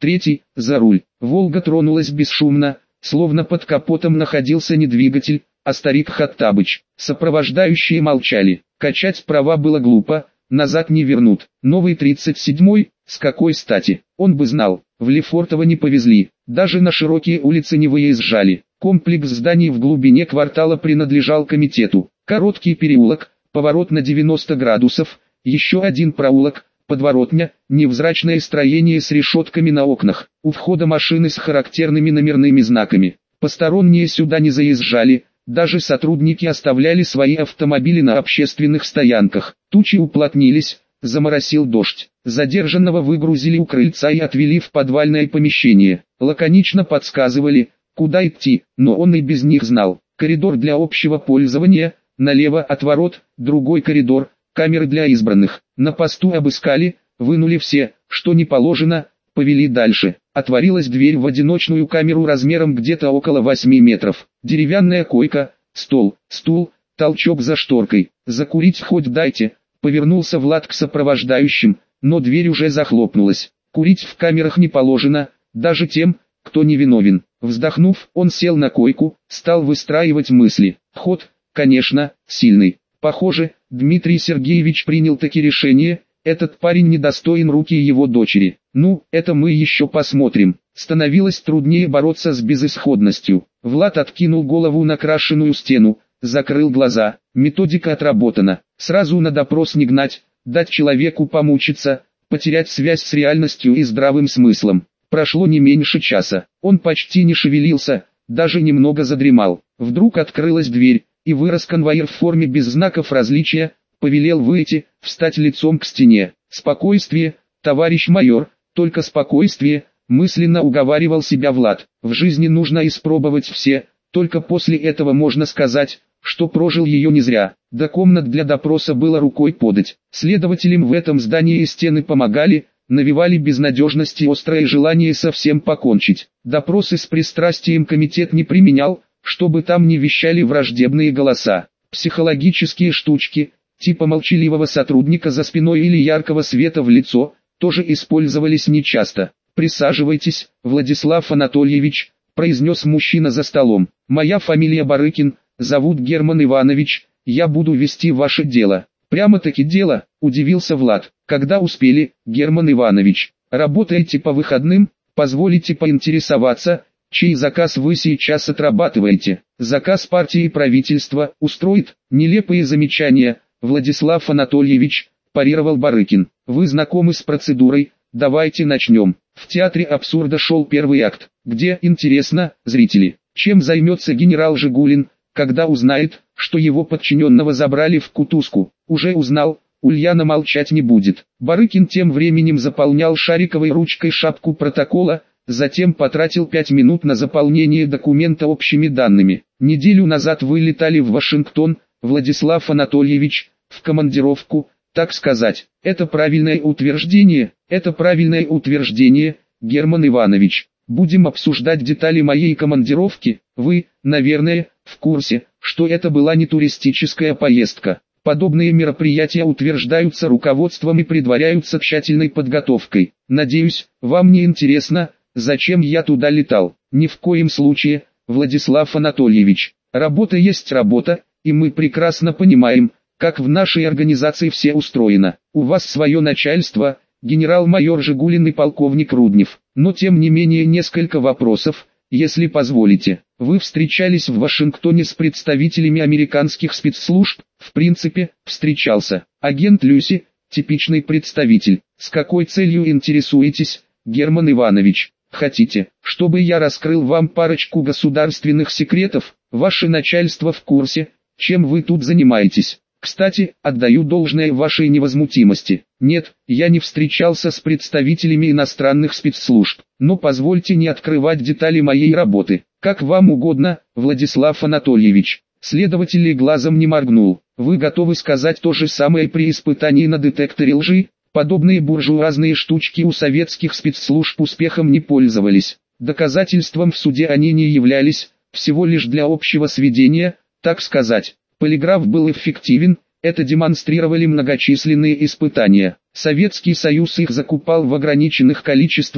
Третий – за руль. Волга тронулась бесшумно, словно под капотом находился не двигатель, а старик Хаттабыч. Сопровождающие молчали. Качать права было глупо, назад не вернут. Новый тридцать седьмой, с какой стати? Он бы знал, в Лефортово не повезли, даже на широкие улицы не выезжали. Комплекс зданий в глубине квартала принадлежал комитету. Короткий переулок, поворот на девяносто градусов, еще один проулок, подворотня, невзрачное строение с решетками на окнах. У входа машины с характерными номерными знаками. Посторонние сюда не заезжали, даже сотрудники оставляли свои автомобили на общественных стоянках. Тучи уплотнились, заморосил дождь. Задержанного выгрузили у крыльца и отвели в подвальное помещение. Лаконично подсказывали, куда идти, но он и без них знал. Коридор для общего пользования, налево от ворот, другой коридор, камеры для избранных. На посту обыскали, вынули все, что не положено, повели дальше. Отворилась дверь в одиночную камеру размером где-то около восьми метров. Деревянная койка, стол, стул, толчок за шторкой. «Закурить хоть дайте», — повернулся Влад к сопровождающим, но дверь уже захлопнулась. Курить в камерах не положено, даже тем, кто не виновен. Вздохнув, он сел на койку, стал выстраивать мысли. Ход, конечно, сильный. Похоже, Дмитрий Сергеевич принял таки решение, этот парень недостоин руки его дочери. Ну, это мы еще посмотрим. Становилось труднее бороться с безысходностью. Влад откинул голову на крашеную стену, закрыл глаза. Методика отработана. Сразу на допрос не гнать, дать человеку помучиться, потерять связь с реальностью и здравым смыслом. Прошло не меньше часа. Он почти не шевелился, даже немного задремал. Вдруг открылась дверь, и вырос конвоир в форме без знаков различия, повелел выйти, встать лицом к стене. «Спокойствие, товарищ майор, только спокойствие», мысленно уговаривал себя Влад. В жизни нужно испробовать все, только после этого можно сказать, что прожил ее не зря. До комнат для допроса было рукой подать. Следователям в этом здании стены помогали, навевали безнадежность и острое желание совсем покончить. Допросы с пристрастием комитет не применял, чтобы там не вещали враждебные голоса. Психологические штучки, типа молчаливого сотрудника за спиной или яркого света в лицо, тоже использовались нечасто. «Присаживайтесь, Владислав Анатольевич», — произнес мужчина за столом. «Моя фамилия Барыкин, зовут Герман Иванович, я буду вести ваше дело». «Прямо-таки дело», — удивился Влад. «Когда успели, Герман Иванович? Работаете по выходным? Позволите поинтересоваться, чей заказ вы сейчас отрабатываете?» «Заказ партии и правительства устроит?» «Нелепые замечания, Владислав Анатольевич», — парировал Барыкин. «Вы знакомы с процедурой, давайте начнем». В театре абсурда шел первый акт, где, интересно, зрители, чем займется генерал Жигулин, когда узнает, что его подчиненного забрали в кутузку. Уже узнал, Ульяна молчать не будет. Барыкин тем временем заполнял шариковой ручкой шапку протокола, затем потратил пять минут на заполнение документа общими данными. «Неделю назад вы летали в Вашингтон, Владислав Анатольевич, в командировку, так сказать. Это правильное утверждение, это правильное утверждение, Герман Иванович. Будем обсуждать детали моей командировки. Вы, наверное, в курсе, что это была не туристическая поездка. Подобные мероприятия утверждаются руководством и предваряются тщательной подготовкой. Надеюсь, вам не интересно, зачем я туда летал. Ни в коем случае, Владислав Анатольевич. Работа есть работа, и мы прекрасно понимаем, как в нашей организации все устроено. У вас свое начальство, генерал-майор Жигулин и полковник Руднев. Но тем не менее несколько вопросов, если позволите. Вы встречались в Вашингтоне с представителями американских спецслужб? В принципе, встречался. Агент Люси, типичный представитель. С какой целью интересуетесь, Герман Иванович? Хотите, чтобы я раскрыл вам парочку государственных секретов? Ваше начальство в курсе, чем вы тут занимаетесь? Кстати, отдаю должное вашей невозмутимости. Нет, я не встречался с представителями иностранных спецслужб, но позвольте не открывать детали моей работы. Как вам угодно, Владислав Анатольевич. Следователь и глазом не моргнул. Вы готовы сказать то же самое при испытании на детекторе лжи? Подобные буржуазные штучки у советских спецслужб успехом не пользовались. Доказательством в суде они не являлись, всего лишь для общего сведения, так сказать. Полиграф был эффективен, это демонстрировали многочисленные испытания. Советский Союз их закупал в ограниченных количествах,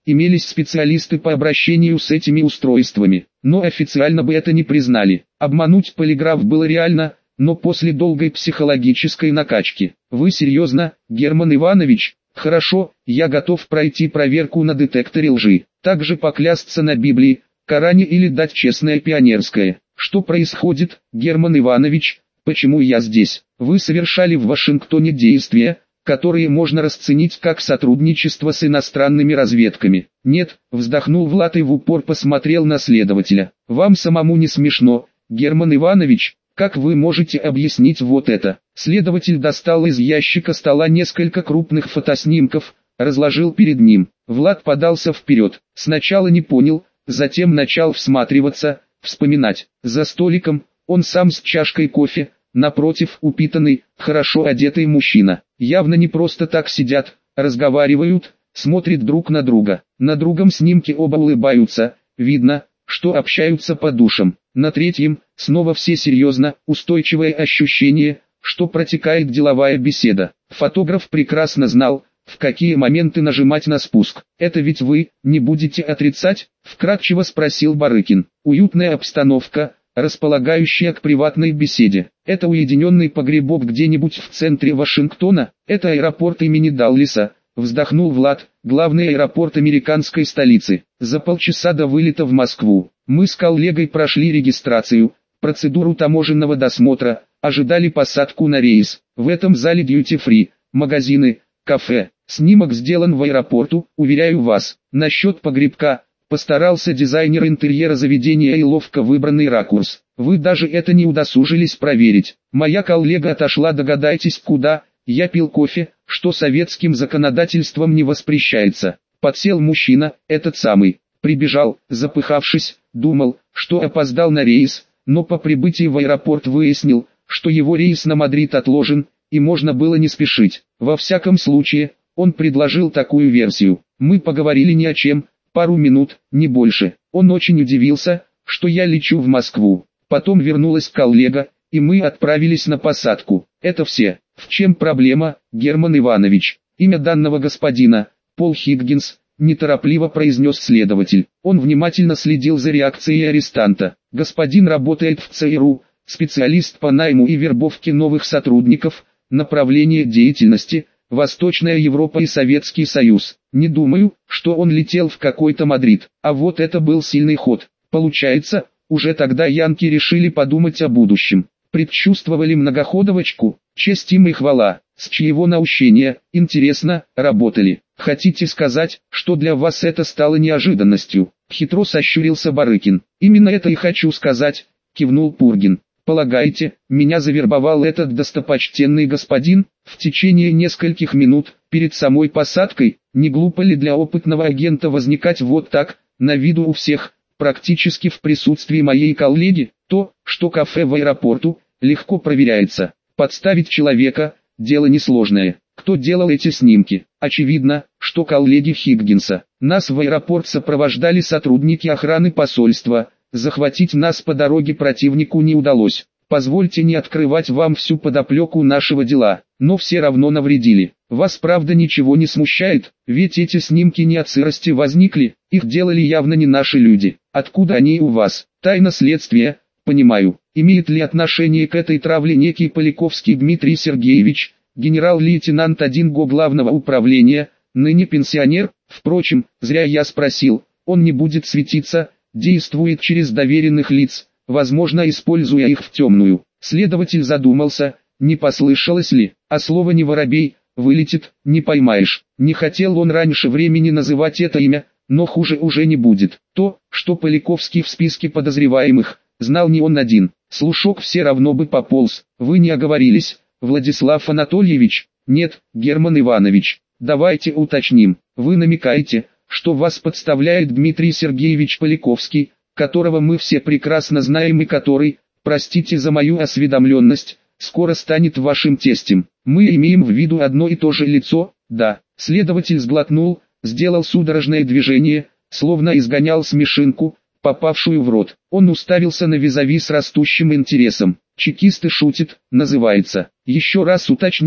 имелись специалисты по обращению с этими устройствами, но официально бы это не признали. Обмануть полиграф было реально, но после долгой психологической накачки. Вы серьезно, Герман Иванович? Хорошо, я готов пройти проверку на детекторе лжи. Также поклясться на Библии, Коране или дать честное пионерское. Что происходит, Герман Иванович? Почему я здесь? Вы совершали в Вашингтоне действия, которые можно расценить как сотрудничество с иностранными разведками. Нет, вздохнул Влад и в упор посмотрел на следователя. Вам самому не смешно, Герман Иванович? Как вы можете объяснить вот это? Следователь достал из ящика стола несколько крупных фотоснимков, разложил перед ним. Влад подался вперед. Сначала не понял, затем начал всматриваться, вспоминать. За столиком, он сам с чашкой кофе, напротив упитанный, хорошо одетый мужчина. Явно не просто так сидят, разговаривают, смотрят друг на друга. На другом снимке оба улыбаются, видно, что общаются по душам. На третьем, снова все серьезно, устойчивое ощущение, что протекает деловая беседа. Фотограф прекрасно знал, в какие моменты нажимать на спуск. «Это ведь вы, не будете отрицать?» – вкратчиво спросил Барыкин. Уютная обстановка, располагающая к приватной беседе. Это уединенный погребок где-нибудь в центре Вашингтона, это аэропорт имени Даллеса, вздохнул Влад, главный аэропорт американской столицы. За полчаса до вылета в Москву мы с коллегой прошли регистрацию, процедуру таможенного досмотра, ожидали посадку на рейс. В этом зале дьюти-фри, магазины, кафе. Снимок сделан в аэропорту, уверяю вас. Насчет погребка, постарался дизайнер интерьера заведения и ловко выбранный ракурс. Вы даже это не удосужились проверить. Моя коллега отошла, догадайтесь куда. Я пил кофе, что советским законодательством не воспрещается. Подсел мужчина, этот самый. Прибежал, запыхавшись, думал, что опоздал на рейс, но по прибытии в аэропорт выяснил, что его рейс на Мадрид отложен, и можно было не спешить. Во всяком случае, он предложил такую версию. Мы поговорили ни о чем, пару минут, не больше. Он очень удивился, что я лечу в Москву. Потом вернулась коллега, и мы отправились на посадку. Это все. В чем проблема, Герман Иванович? Имя данного господина, Пол Хиггинс, неторопливо произнес следователь. Он внимательно следил за реакцией арестанта. Господин работает в ЦРУ, специалист по найму и вербовке новых сотрудников, направление деятельности – Восточная Европа и Советский Союз. Не думаю, что он летел в какой-то Мадрид. А вот это был сильный ход. Получается, уже тогда янки решили подумать о будущем. Предчувствовали многоходовочку, честь им и хвала. С чьего наущения, интересно, работали. Хотите сказать, что для вас это стало неожиданностью? Хитро сощурился Барыкин. Именно это и хочу сказать, кивнул Пургин. Полагаете, меня завербовал этот достопочтенный господин? В течение нескольких минут, перед самой посадкой, не глупо ли для опытного агента возникать вот так, на виду у всех, практически в присутствии моей коллеги? То, что кафе в аэропорту, легко проверяется. Подставить человека – дело несложное. Кто делал эти снимки? Очевидно, что коллеги Хиггинса. Нас в аэропорт сопровождали сотрудники охраны посольства. Захватить нас по дороге противнику не удалось. Позвольте не открывать вам всю подоплеку нашего дела, но все равно навредили. Вас правда ничего не смущает, ведь эти снимки не от сырости возникли, их делали явно не наши люди. Откуда они у вас? Тайна следствия, понимаю. Имеет ли отношение к этой травле некий Поляковский Дмитрий Сергеевич, генерал-лейтенант один ГО Главного управления, ныне пенсионер? Впрочем, зря я спросил, он не будет светиться, действует через доверенных лиц, возможно, используя их в темную. Следователь задумался, не послышалось ли, а слово «не воробей» вылетит, не поймаешь. Не хотел он раньше времени называть это имя, но хуже уже не будет. То, что Поляковский в списке подозреваемых, знал не он один. Слушок все равно бы пополз. Вы не оговорились, Владислав Анатольевич? Нет, Герман Иванович. Давайте уточним. Вы намекаете, что вас подставляет Дмитрий Сергеевич Поляковский, которого мы все прекрасно знаем и который, простите за мою осведомленность, скоро станет вашим тестем. Мы имеем в виду одно и то же лицо? Да. Следователь сглотнул, сделал судорожное движение, словно изгонял смешинку, попавшую в рот. Он уставился на визави с растущим интересом. Чекисты шутят, называется. Еще раз уточним,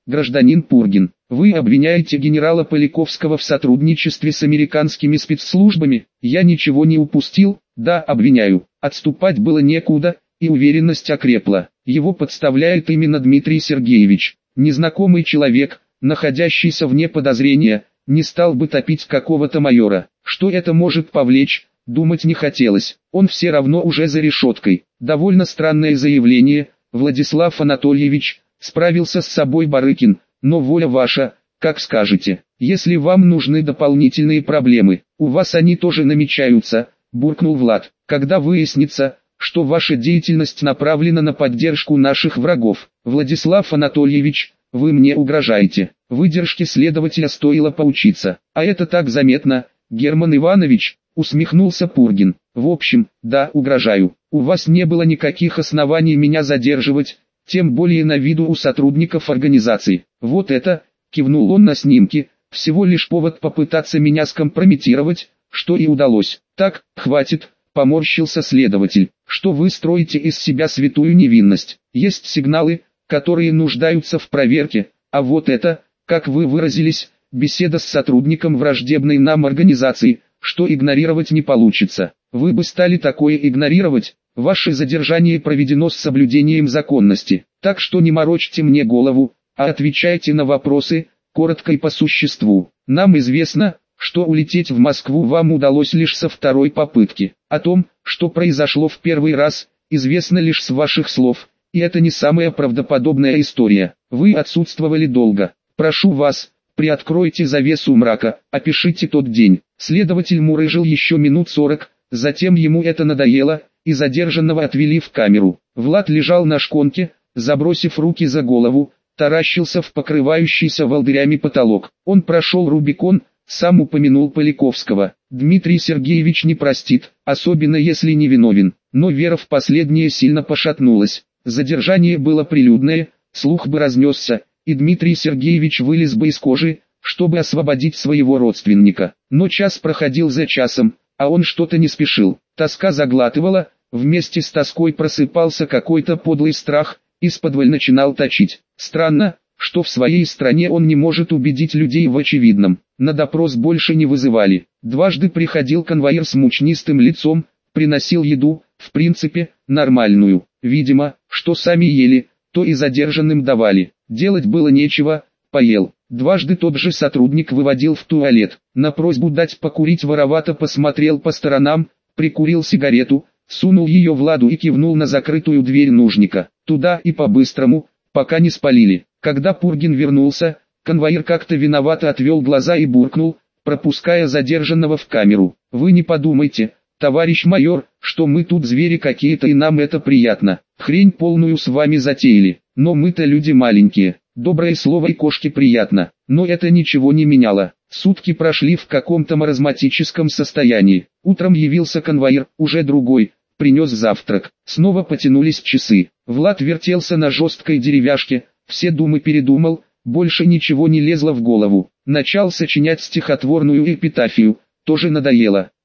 гражданин Пургин. Вы обвиняете генерала Поляковского в сотрудничестве с американскими спецслужбами? Я ничего не упустил? Да, обвиняю. Отступать было некуда, и уверенность окрепла. Его подставляет именно Дмитрий Сергеевич. Незнакомый человек, находящийся вне подозрения, не стал бы топить какого-то майора. Что это может повлечь, думать не хотелось. Он все равно уже за решеткой. Довольно странное заявление, Владислав Анатольевич, справился с собой Барыкин, но воля ваша, как скажете. Если вам нужны дополнительные проблемы, у вас они тоже намечаются, буркнул Влад. Когда выяснится, что ваша деятельность направлена на поддержку наших врагов. Владислав Анатольевич, вы мне угрожаете. Выдержке следователя стоило поучиться. А это так заметно, Герман Иванович, усмехнулся Пургин. В общем, да, угрожаю. У вас не было никаких оснований меня задерживать, тем более на виду у сотрудников организации. Вот это, кивнул он на снимки, всего лишь повод попытаться меня скомпрометировать, что и удалось. Так, хватит. Поморщился следователь. Что вы строите из себя святую невинность? Есть сигналы, которые нуждаются в проверке, а вот это, как вы выразились, беседа с сотрудником враждебной нам организации, что игнорировать не получится. Вы бы стали такое игнорировать? Ваше задержание проведено с соблюдением законности, так что не морочьте мне голову, а отвечайте на вопросы, коротко и по существу. Нам известно, что улететь в Москву вам удалось лишь со второй попытки. О том, что произошло в первый раз, известно лишь с ваших слов, и это не самая правдоподобная история. Вы отсутствовали долго. Прошу вас, приоткройте завесу мрака, опишите тот день. Следователь мурыжил еще минут сорок, затем ему это надоело, и задержанного отвели в камеру. Влад лежал на шконке, забросив руки за голову, таращился в покрывающийся волдырями потолок. Он прошел Рубикон, сам упомянул Поляковского. Дмитрий Сергеевич не простит, особенно если не виновен. Но вера в последнее сильно пошатнулась. Задержание было прилюдное, слух бы разнесся, и Дмитрий Сергеевич вылез бы из кожи, чтобы освободить своего родственника. Но час проходил за часом, а он что-то не спешил. Тоска заглатывала, вместе с тоской просыпался какой-то подлый страх, исподволь начинал точить. Странно, что в своей стране он не может убедить людей в очевидном. На допрос больше не вызывали. Дважды приходил конвоир с мучнистым лицом, приносил еду, в принципе, нормальную. Видимо, что сами ели, то и задержанным давали. Делать было нечего, поел. Дважды тот же сотрудник выводил в туалет. На просьбу дать покурить воровато посмотрел по сторонам, прикурил сигарету, сунул ее Владу и кивнул на закрытую дверь нужника. Туда и по-быстрому, пока не спалили. Когда Пургин вернулся, конвоир как-то виновато отвел глаза и буркнул, пропуская задержанного в камеру. «Вы не подумайте, товарищ майор, что мы тут звери какие-то и нам это приятно. Хрень полную с вами затеяли, но мы-то люди маленькие. Доброе слово и кошке приятно». Но это ничего не меняло. Сутки прошли в каком-то маразматическом состоянии. Утром явился конвоир, уже другой, принес завтрак. Снова потянулись часы. Влад вертелся на жесткой деревяшке, все думы передумал, больше ничего не лезло в голову. Начал сочинять стихотворную эпитафию, тоже надоело.